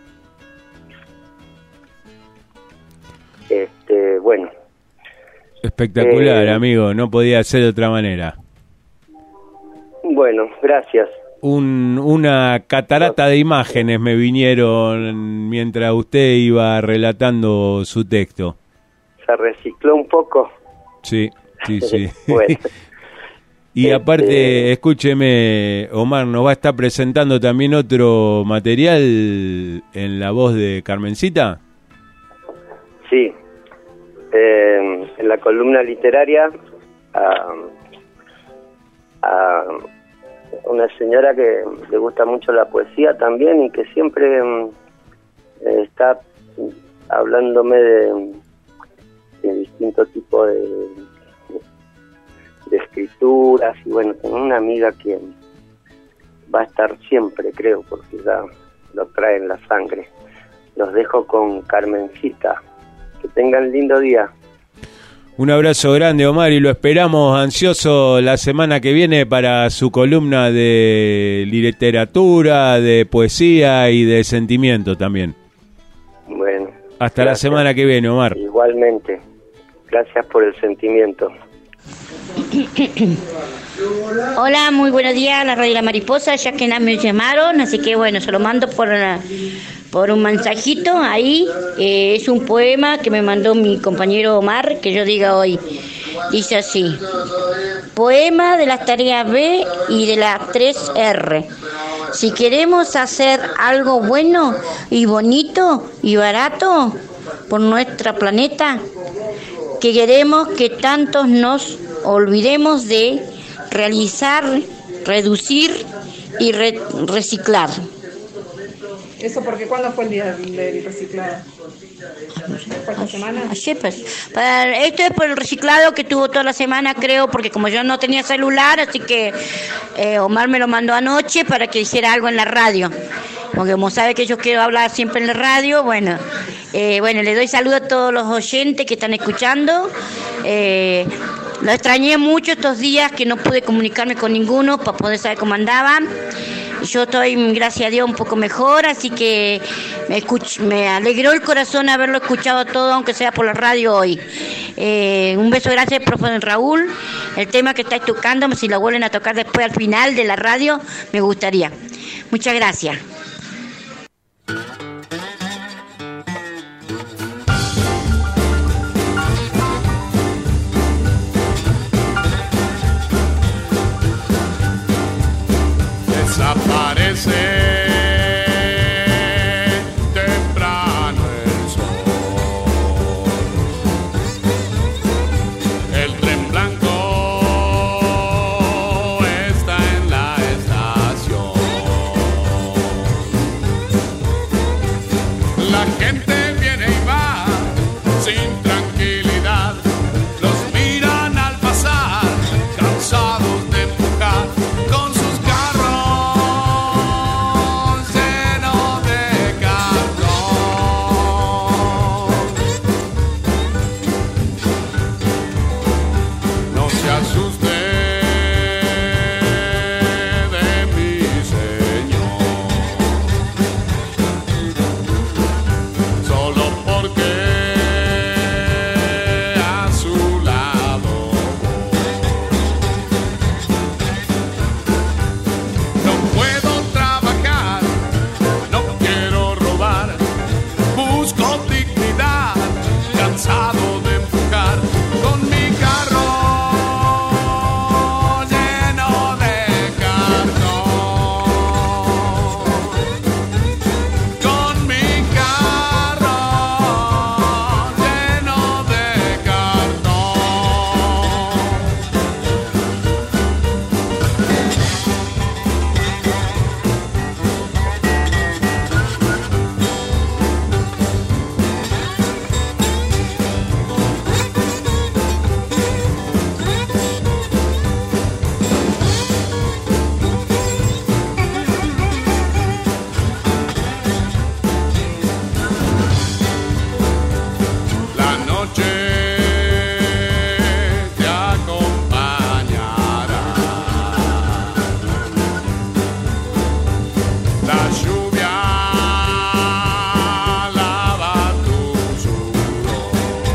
Bueno. Espectacular, amigo, no podía ser de otra manera. Bueno, gracias. Una catarata de imágenes me vinieron mientras usted iba relatando su texto. ¿Se recicló un poco? Sí. Bueno. Y aparte, escúcheme, Omar, ¿nos va a estar presentando también otro material en la voz de Carmencita? Sí. En la columna literaria a una señora que le gusta mucho la poesía también y que siempre está hablándome de distintos tipos de escrituras, y bueno, tengo una amiga que va a estar siempre, creo, porque ya lo trae en la sangre. Los dejo con Carmencita. Que tengan lindo día. Un abrazo grande, Omar, y lo esperamos ansioso la semana que viene para su columna de literatura, de poesía y de sentimiento también. Bueno. Hasta gracias. La semana que viene, Omar. Igualmente. Gracias por el sentimiento. Hola, muy buenos días a la Radio La Mariposa, ya que me llamaron, así que bueno, se lo mando por un mensajito ahí. Es un poema que me mandó mi compañero Omar, que yo diga hoy. Dice así: poema de las tareas B y de las 3R. Si queremos hacer algo bueno y bonito y barato por nuestro planeta, que queremos que tantos nos olvidemos de realizar, reducir y reciclar. ¿Eso porque cuándo fue el día del reciclado? ¿Fue esta semana? Ayer, pues. Esto es por el reciclado que tuvo toda la semana, creo, porque como yo no tenía celular, así que Omar me lo mandó anoche para que hiciera algo en la radio. Porque como sabe que yo quiero hablar siempre en la radio, bueno, le doy saludo a todos los oyentes que están escuchando. Lo extrañé mucho estos días que no pude comunicarme con ninguno para poder saber cómo andaban. Yo estoy, gracias a Dios, un poco mejor, así que me alegró el corazón haberlo escuchado todo, aunque sea por la radio hoy. Un beso, gracias, profe Raúl. El tema que estáis tocando, si lo vuelven a tocar después al final de la radio, me gustaría. Muchas gracias. temprano el sol. El tren blanco está en la estación. La gente viene y va sin tranquilidad. Los miran al pasar, cansados de empujar con sus carros llenos de cartón. No se asuste de mi señor, solo porque a su lado no puedo trabajar, no quiero robar, busco dignidad, cansado de empujar con mi carro lleno de cartón. Con mi carro lleno de cartón. La noche te acompañará, la lluvia lava tu sudor,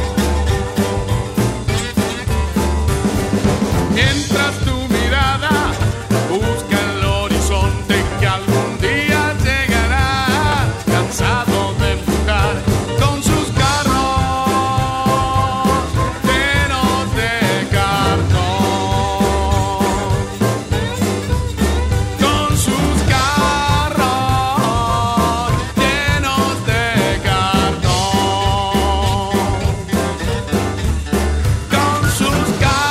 mientras tu mirada busca el horizonte que algún día llegará, cansado de empujar con sus carros llenos de cartón, con sus carros llenos de cartón, con sus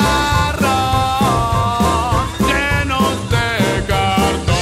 carros llenos de cartón.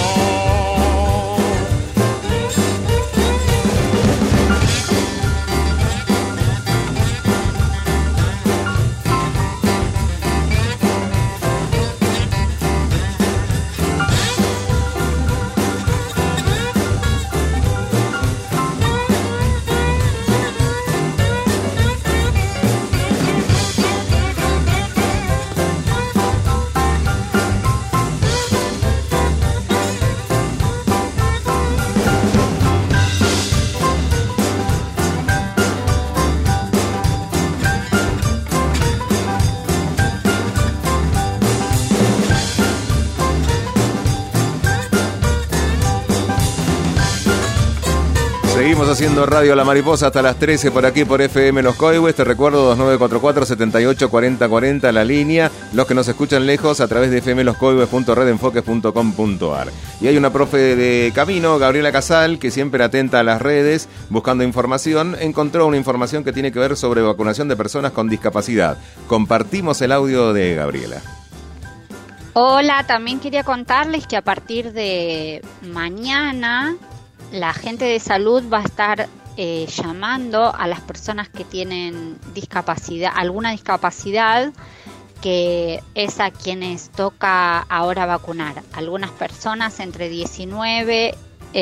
Seguimos haciendo Radio La Mariposa hasta las 13 por aquí por FM Los Coihues. Te recuerdo 2944-784040 la línea. Los que nos escuchan lejos a través de fmloscoihues.redenfoques.com.ar. Y hay una profe de camino, Gabriela Casal, que siempre atenta a las redes buscando información. Encontró una información que tiene que ver sobre vacunación de personas con discapacidad. Compartimos el audio de Gabriela. Hola, también quería contarles que a partir de mañana la gente de salud va a estar llamando a las personas que tienen discapacidad, alguna discapacidad, que es a quienes toca ahora vacunar. Algunas personas entre 19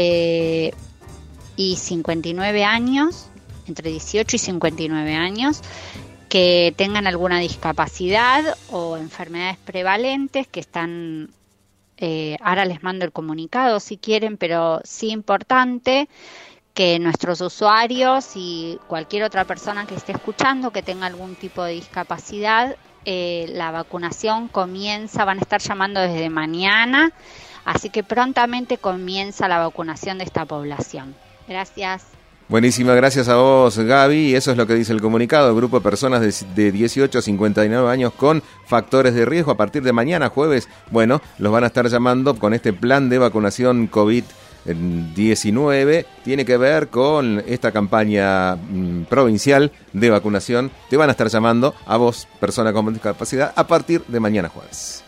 y 59 años, entre 18 y 59 años, que tengan alguna discapacidad o enfermedades prevalentes que están... ahora les mando el comunicado si quieren, pero sí importante que nuestros usuarios y cualquier otra persona que esté escuchando que tenga algún tipo de discapacidad, la vacunación comienza, van a estar llamando desde mañana, así que prontamente comienza la vacunación de esta población. Gracias. Buenísima, gracias a vos, Gaby. Y eso es lo que dice el comunicado. El grupo de personas de 18 a 59 años con factores de riesgo a partir de mañana, jueves, bueno, los van a estar llamando con este plan de vacunación COVID-19. Tiene que ver con esta campaña provincial de vacunación. Te van a estar llamando a vos, persona con discapacidad, a partir de mañana, jueves.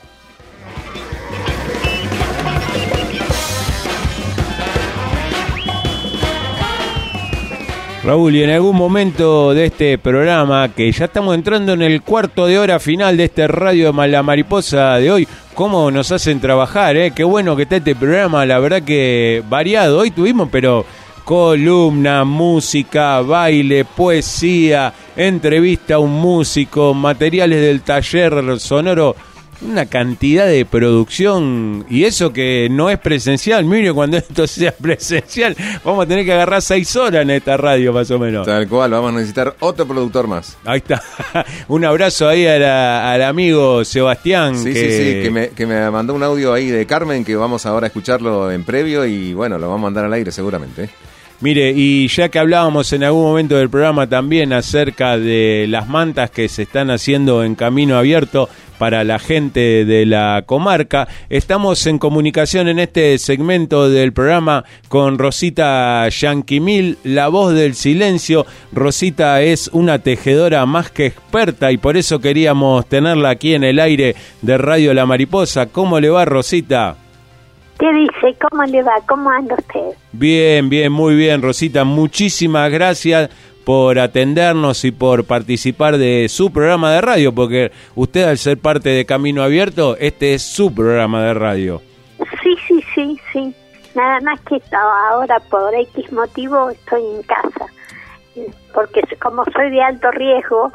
Raúl, y en algún momento de este programa, que ya estamos entrando en el cuarto de hora final de este Radio La Mariposa de hoy, cómo nos hacen trabajar, qué bueno que está este programa, la verdad que variado. Hoy tuvimos, pero columna, música, baile, poesía, entrevista a un músico, materiales del taller sonoro, una cantidad de producción, y eso que no es presencial. Mire, cuando esto sea presencial vamos a tener que agarrar 6 horas en esta radio más o menos. Tal cual, vamos a necesitar otro productor más. Ahí está. Un abrazo ahí al amigo Sebastián. Sí, que me mandó un audio ahí de Carmen, que vamos ahora a escucharlo en previo y bueno, lo vamos a mandar al aire seguramente. Mire, y ya que hablábamos en algún momento del programa también acerca de las mantas que se están haciendo en Camino Abierto para la gente de la comarca, estamos en comunicación en este segmento del programa con Rosita Yanquimil, la voz del silencio. Rosita es una tejedora más que experta y por eso queríamos tenerla aquí en el aire de Radio La Mariposa. ¿Cómo le va, Rosita? ¿Qué dice? ¿Cómo le va? ¿Cómo anda usted? Bien, muy bien, Rosita. Muchísimas gracias por atendernos y por participar de su programa de radio, porque usted, al ser parte de Camino Abierto, este es su programa de radio. Sí. Nada más que ahora por X motivo estoy en casa, porque como soy de alto riesgo,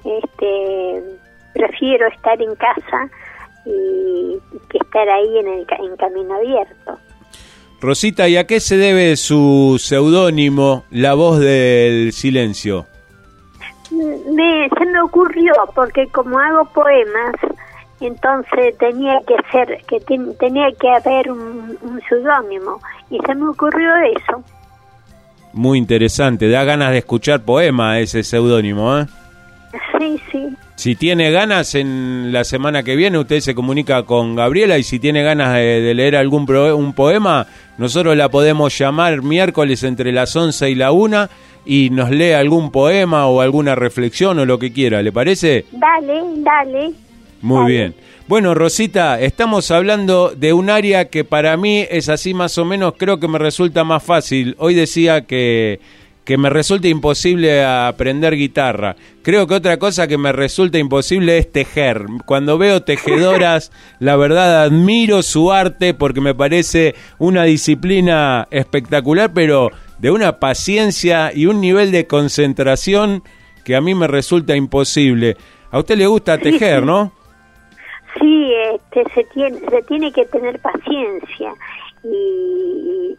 prefiero estar en casa y que estar ahí en Camino Abierto. Rosita, ¿y a qué se debe su seudónimo, La Voz del Silencio? Se me ocurrió porque como hago poemas, entonces tenía que haber un seudónimo y se me ocurrió eso. Muy interesante, da ganas de escuchar poemas ese seudónimo, ¿eh? Sí. Si tiene ganas, en la semana que viene usted se comunica con Gabriela y si tiene ganas de leer un poema, nosotros la podemos llamar miércoles entre las 11 y la 1 y nos lee algún poema o alguna reflexión o lo que quiera, ¿le parece? Dale. Muy bien. Bueno, Rosita, estamos hablando de un área que para mí es así más o menos, creo que me resulta más fácil. Hoy decía que me resulta imposible aprender guitarra. Creo que otra cosa que me resulta imposible es tejer. Cuando veo tejedoras, la verdad admiro su arte porque me parece una disciplina espectacular, pero de una paciencia y un nivel de concentración que a mí me resulta imposible. A usted le gusta tejer, ¿no? Sí, se tiene que tener paciencia y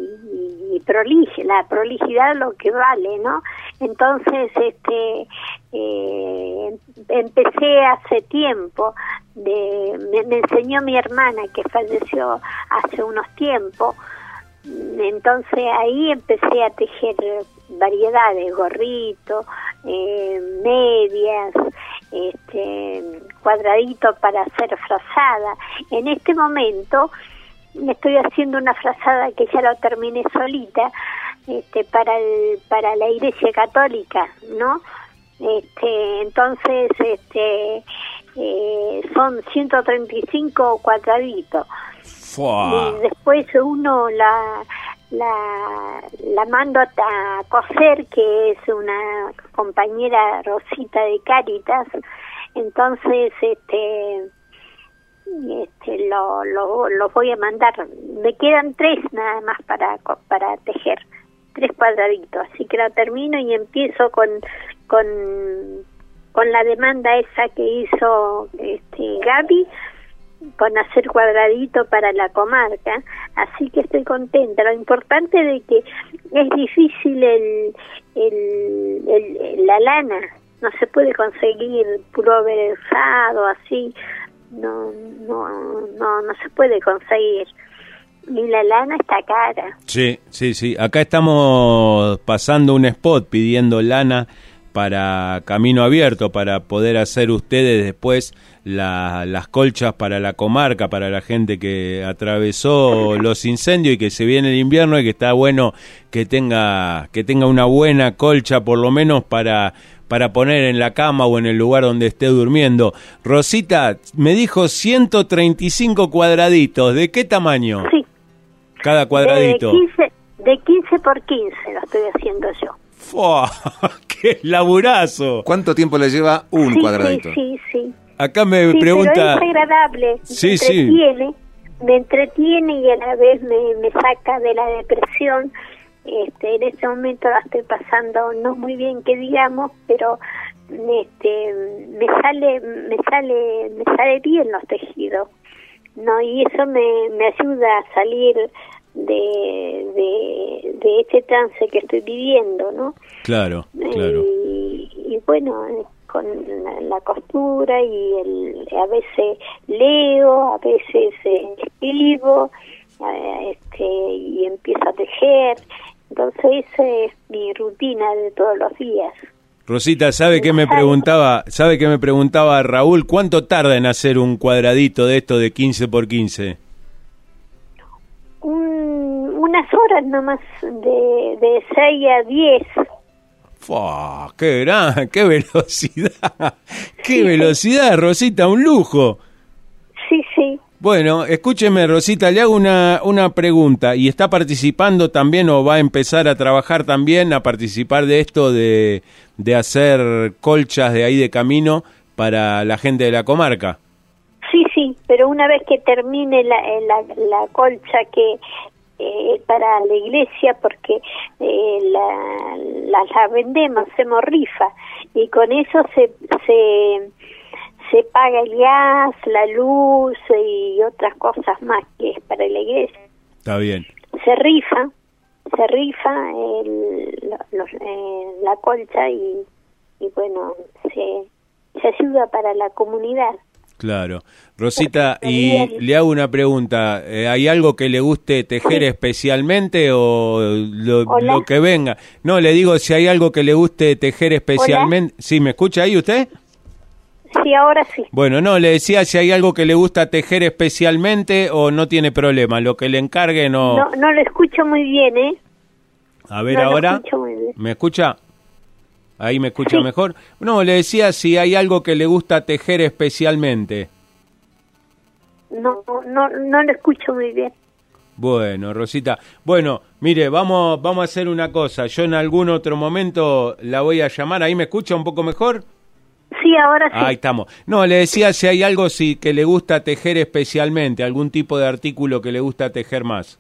la prolijidad lo que vale, ¿no? Entonces, empecé hace tiempo, me enseñó mi hermana que falleció hace unos tiempos, entonces ahí empecé a tejer variedades, gorritos, medias, cuadraditos para hacer frazada. En este momento estoy haciendo una frazada que ya lo terminé solita, para la Iglesia Católica, ¿no? Entonces, son 135 cuadraditos. ¡Fua! Y después uno la mando a coser, que es una compañera Rosita de Cáritas. Entonces, lo voy a mandar. Me quedan 3 nada más para tejer, 3 cuadraditos, así que lo termino y empiezo con la demanda esa que hizo Gaby, con hacer cuadradito para la comarca, así que estoy contenta. Lo importante de que es difícil la lana, no se puede conseguir pullover usado así, no se puede conseguir. Y la lana está cara. Sí, sí, sí. Acá estamos pasando un spot pidiendo lana para Camino Abierto, para poder hacer ustedes después las colchas para la comarca, para la gente que atravesó los incendios y que se viene el invierno y que está bueno que tenga una buena colcha por lo menos para poner en la cama o en el lugar donde esté durmiendo. Rosita, me dijo 135 cuadraditos. ¿De qué tamaño? Sí. Cada cuadradito. De 15 por 15 lo estoy haciendo yo. ¡Fua! ¡Qué laburazo! ¿Cuánto tiempo le lleva un Sí, cuadradito? Sí. Acá me Sí, pregunta... pero es agradable, Sí, me entretiene y a la vez me saca de la depresión. En este momento la estoy pasando no muy bien que digamos, pero me sale bien los tejidos, no, y eso me ayuda a salir de este trance que estoy viviendo, ¿no? Claro. Y bueno, con la costura y a veces leo, a veces escribo, y empiezo a tejer. Entonces esa es mi rutina de todos los días. Rosita, ¿sabe qué me preguntaba Raúl? ¿Cuánto tarda en hacer un cuadradito de esto de 15 por 15? Unas horas nomás, de 6 a 10. ¡Fua! ¡Qué velocidad! ¡Qué velocidad, Rosita! ¡Un lujo! Sí. Bueno, escúcheme, Rosita, le hago una pregunta. ¿Y está participando también o va a empezar a trabajar también, a participar de esto de hacer colchas de ahí de Camino para la gente de la comarca? Sí, pero una vez que termine la colcha que para la iglesia, porque la vendemos, hacemos rifa, y con eso se paga el gas, la luz y otras cosas más que es para la iglesia. Está bien. Se rifa la colcha y bueno, se ayuda para la comunidad. Claro. Rosita, y le hago una pregunta. ¿Hay algo que le guste tejer especialmente o lo que venga? No, le digo si hay algo que le guste tejer especialmente. ¿Hola? ¿Sí, me escucha ahí usted? Sí, ahora sí. Bueno, no, le decía si hay algo que le gusta tejer especialmente o no tiene problema. Lo que le encargue no... No lo escucho muy bien, ¿eh? A ver, ahora. ¿Me escucha? Ahí me escucha mejor. No, le decía si hay algo que le gusta tejer especialmente. No lo escucho muy bien. Bueno, Rosita. Bueno, mire, vamos a hacer una cosa. Yo en algún otro momento la voy a llamar. ¿Ahí me escucha un poco mejor? Sí, ahora sí. Ahí estamos. No, le decía si hay algo que le gusta tejer especialmente, algún tipo de artículo que le gusta tejer más.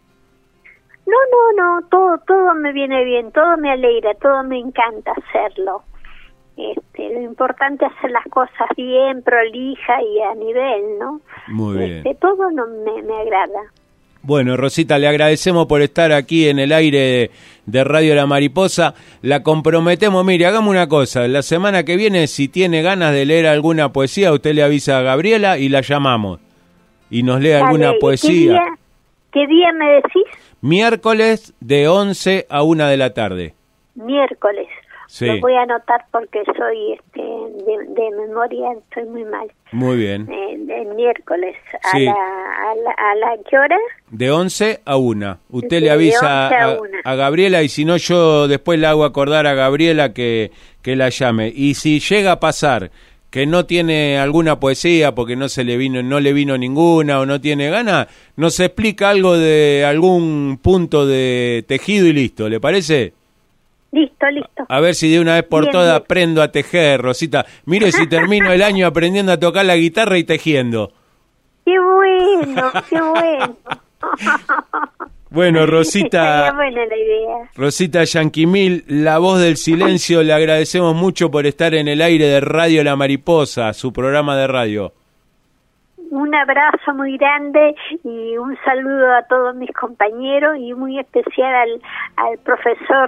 No, todo me viene bien, todo me alegra, todo me encanta hacerlo. Lo importante es hacer las cosas bien, prolija y a nivel, ¿no? Muy bien. Todo me agrada. Bueno, Rosita, le agradecemos por estar aquí en el aire de Radio La Mariposa. La comprometemos, mire, hagamos una cosa. La semana que viene, si tiene ganas de leer alguna poesía, usted le avisa a Gabriela y la llamamos. Y nos lee alguna poesía. ¿Qué día me decís? Miércoles de 11 a 1 de la tarde. Miércoles. Sí. Lo voy a anotar porque soy de memoria, estoy muy mal. Muy bien. El miércoles. Sí. ¿A la qué hora? De 11 a 1. Usted le avisa a Gabriela y si no yo después le hago acordar a Gabriela que la llame. Y si llega a pasar que no tiene alguna poesía porque no le vino ninguna o no tiene ganas, nos explica algo de algún punto de tejido y listo, ¿le parece? Listo. A ver si de una vez por todas aprendo a tejer, Rosita. Mire si termino el año aprendiendo a tocar la guitarra y tejiendo. ¡Qué bueno, qué bueno! Bueno, Rosita... Estaría buena la idea. Rosita Yanquimil, la voz del silencio, le agradecemos mucho por estar en el aire de Radio La Mariposa, su programa de radio. Un abrazo muy grande y un saludo a todos mis compañeros y muy especial al profesor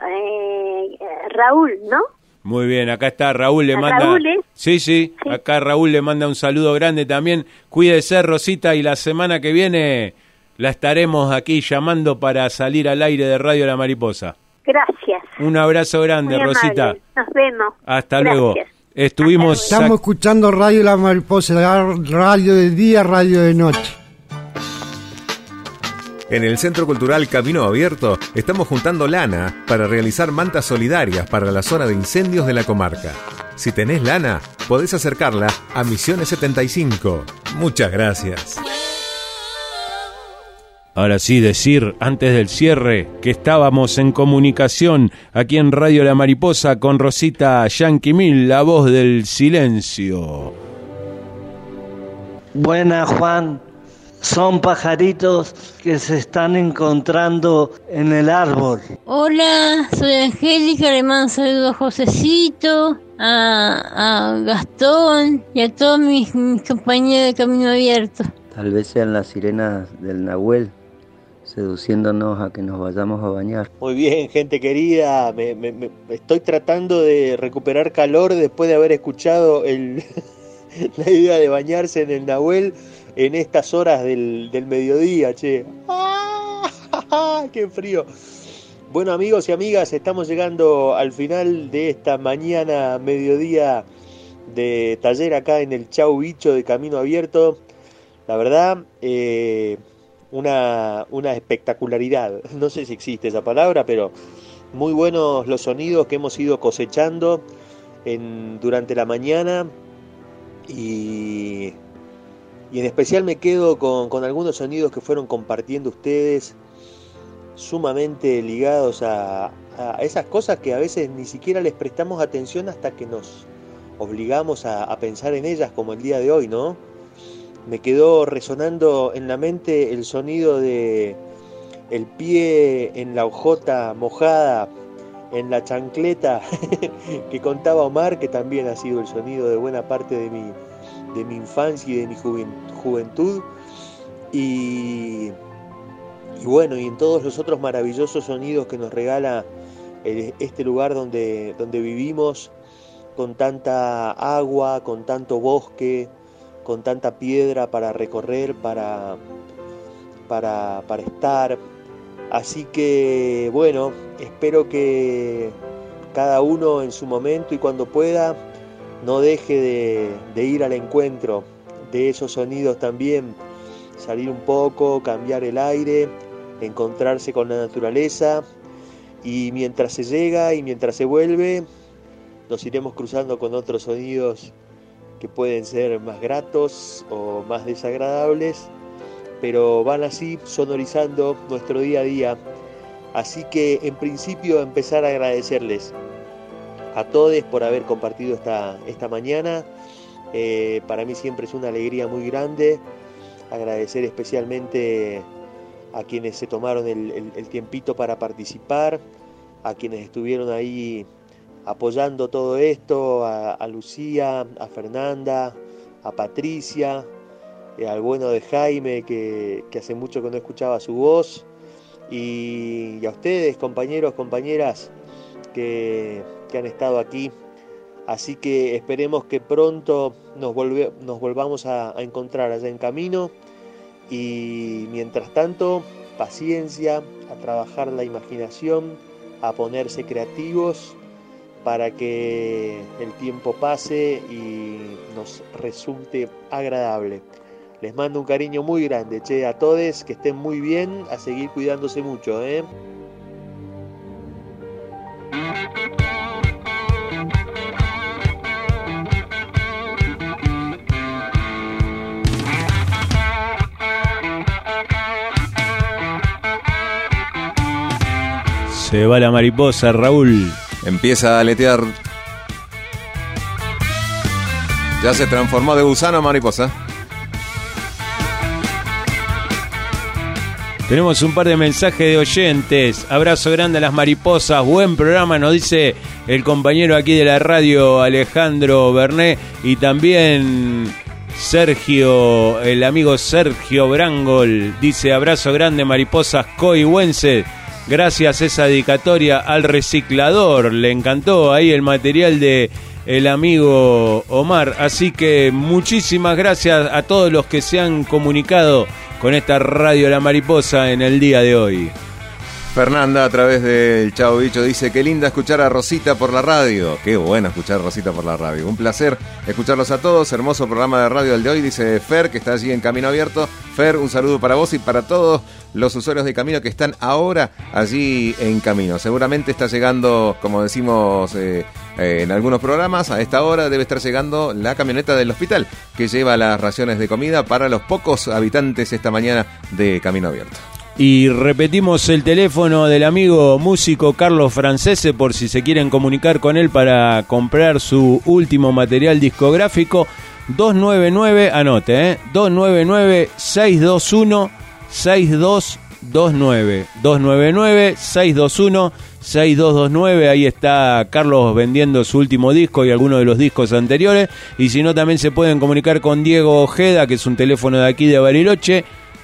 Raúl, ¿no? Muy bien, acá está Raúl, le manda... Raúl, ¿eh? Sí, acá Raúl le manda un saludo grande también. Cuídese, Rosita, y la semana que viene la estaremos aquí llamando para salir al aire de Radio La Mariposa. Gracias. Un abrazo grande, Muy Rosita. amable. Nos vemos. Hasta Gracias. luego. Estamos escuchando Radio La Mariposa, radio de día, radio de noche. En el Centro Cultural Camino Abierto estamos juntando lana para realizar mantas solidarias para la zona de incendios de la comarca. Si tenés lana, podés acercarla a Misiones 75. Muchas gracias. Ahora sí, decir antes del cierre que estábamos en comunicación aquí en Radio La Mariposa con Rosita Yankee Mil, la voz del silencio. Buenas, Juan. Son pajaritos que se están encontrando en el árbol. Hola, soy Angélica, le mando saludos a Josecito, a Gastón y a todos mis compañeros de Camino Abierto. Tal vez sean las sirenas del Nahuel, seduciéndonos a que nos vayamos a bañar. Muy bien, gente querida, me estoy tratando de recuperar calor después de haber escuchado la idea de bañarse en el Nahuel en estas horas del mediodía, che. ¡Ah! ¡Qué frío! Bueno, amigos y amigas, estamos llegando al final de esta mañana, mediodía de taller acá en el Chau Bicho de Camino Abierto. La verdad, una espectacularidad. No sé si existe esa palabra, pero muy buenos los sonidos que hemos ido cosechando durante la mañana. Y en especial me quedo con algunos sonidos que fueron compartiendo ustedes, sumamente ligados a esas cosas que a veces ni siquiera les prestamos atención hasta que nos obligamos a pensar en ellas, como el día de hoy, ¿no? Me quedó resonando en la mente el sonido de el pie en la hojota mojada, en la chancleta que contaba Omar, que también ha sido el sonido de buena parte de mi infancia y de mi juventud, y bueno, y en todos los otros maravillosos sonidos que nos regala este lugar donde vivimos, con tanta agua, con tanto bosque, con tanta piedra para recorrer, para estar. Así que bueno, espero que cada uno en su momento y cuando pueda no deje de ir al encuentro de esos sonidos también, salir un poco, cambiar el aire, encontrarse con la naturaleza, y mientras se llega y mientras se vuelve, nos iremos cruzando con otros sonidos que pueden ser más gratos o más desagradables, pero van así sonorizando nuestro día a día. Así que en principio empezar a agradecerles a todos por haber compartido esta mañana. Para mí siempre es una alegría muy grande. Agradecer especialmente a quienes se tomaron el tiempito para participar, a quienes estuvieron ahí apoyando todo esto, a Lucía, a Fernanda, a Patricia, al bueno de Jaime, que hace mucho que no escuchaba su voz, y a ustedes, compañeros, compañeras, que han estado aquí. Así que esperemos que pronto nos volvamos a encontrar allá en camino, y mientras tanto, paciencia, a trabajar la imaginación, a ponerse creativos para que el tiempo pase y nos resulte agradable. Les mando un cariño muy grande, a todos, que estén muy bien, a seguir cuidándose mucho, Se va la mariposa, Raúl. Empieza a aletear. Ya se transformó de gusano a mariposa. Tenemos un par de mensajes de oyentes. Abrazo grande a las mariposas. Buen programa, nos dice el compañero aquí de la radio, Alejandro Berné. Y también Sergio, el amigo Sergio Brangol, dice: abrazo grande, mariposas coihuenses. Gracias esa dedicatoria al reciclador. Le encantó ahí el material de el amigo Omar. Así que muchísimas gracias a todos los que se han comunicado con esta Radio La Mariposa en el día de hoy. Fernanda, a través del Chavo Bicho, dice: qué linda escuchar a Rosita por la radio. Qué bueno escuchar a Rosita por la radio. Un placer escucharlos a todos. Hermoso programa de radio el de hoy, dice Fer, que está allí en Camino Abierto. Fer, un saludo para vos y para todos los usuarios de Camino que están ahora allí en Camino. Seguramente está llegando, como decimos en algunos programas, a esta hora debe estar llegando la camioneta del hospital que lleva las raciones de comida para los pocos habitantes esta mañana de Camino Abierto. Y repetimos el teléfono del amigo músico Carlos Francese por si se quieren comunicar con él para comprar su último material discográfico. 299, anote, 299-621-6229. 299-621-6229. Ahí está Carlos vendiendo su último disco y algunos de los discos anteriores. Y si no, también se pueden comunicar con Diego Ojeda, que es un teléfono de aquí de Bariloche,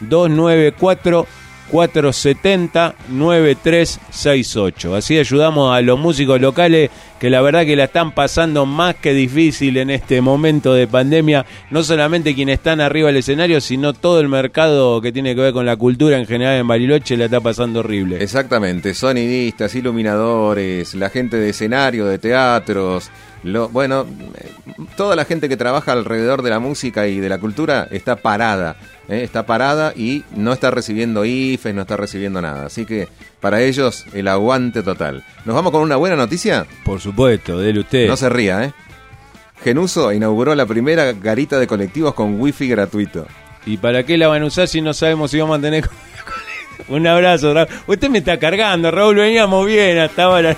294-470-9368. Así ayudamos a los músicos locales que la verdad que la están pasando más que difícil en este momento de pandemia. No solamente quienes están arriba del escenario, sino todo el mercado que tiene que ver con la cultura en general en Bariloche la está pasando horrible. Exactamente, sonidistas, iluminadores, la gente de escenario, de teatros, toda la gente que trabaja alrededor de la música y de la cultura está parada. Está parada y no está recibiendo IFES, no está recibiendo nada. Así que para ellos el aguante total. ¿Nos vamos con una buena noticia? Por supuesto, dele usted. No se ría, Genuso inauguró la primera garita de colectivos con wifi gratuito. ¿Y para qué la van a usar si no sabemos si vamos a tener... Un abrazo, Raúl. Usted me está cargando, Raúl, veníamos bien hasta ahora.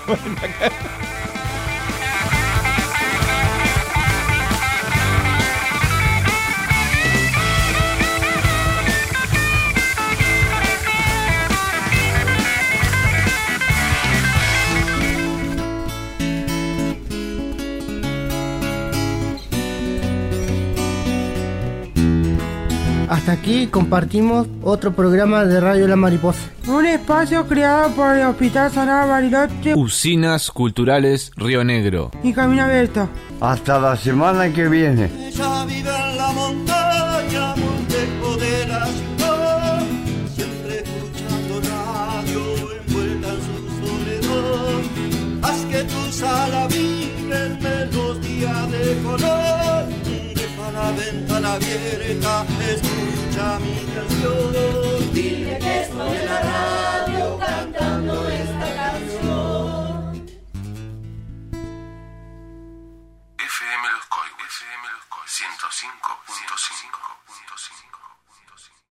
Hasta aquí compartimos otro programa de Radio La Mariposa. Un espacio creado por el Hospital Sagrado Bariloche, Usinas Culturales Río Negro y Camino Abierto. Hasta la semana que viene. Ella vive en la montaña, muy lejos de la ciudad, siempre escuchando radio, envuelta en su soledad. Haz que tu sala vibre en melodía de color, deja la ventana abierta, escucha mi canción. Dile que estoy en la radio cantando esta canción. FM Los Coihues, 105.5.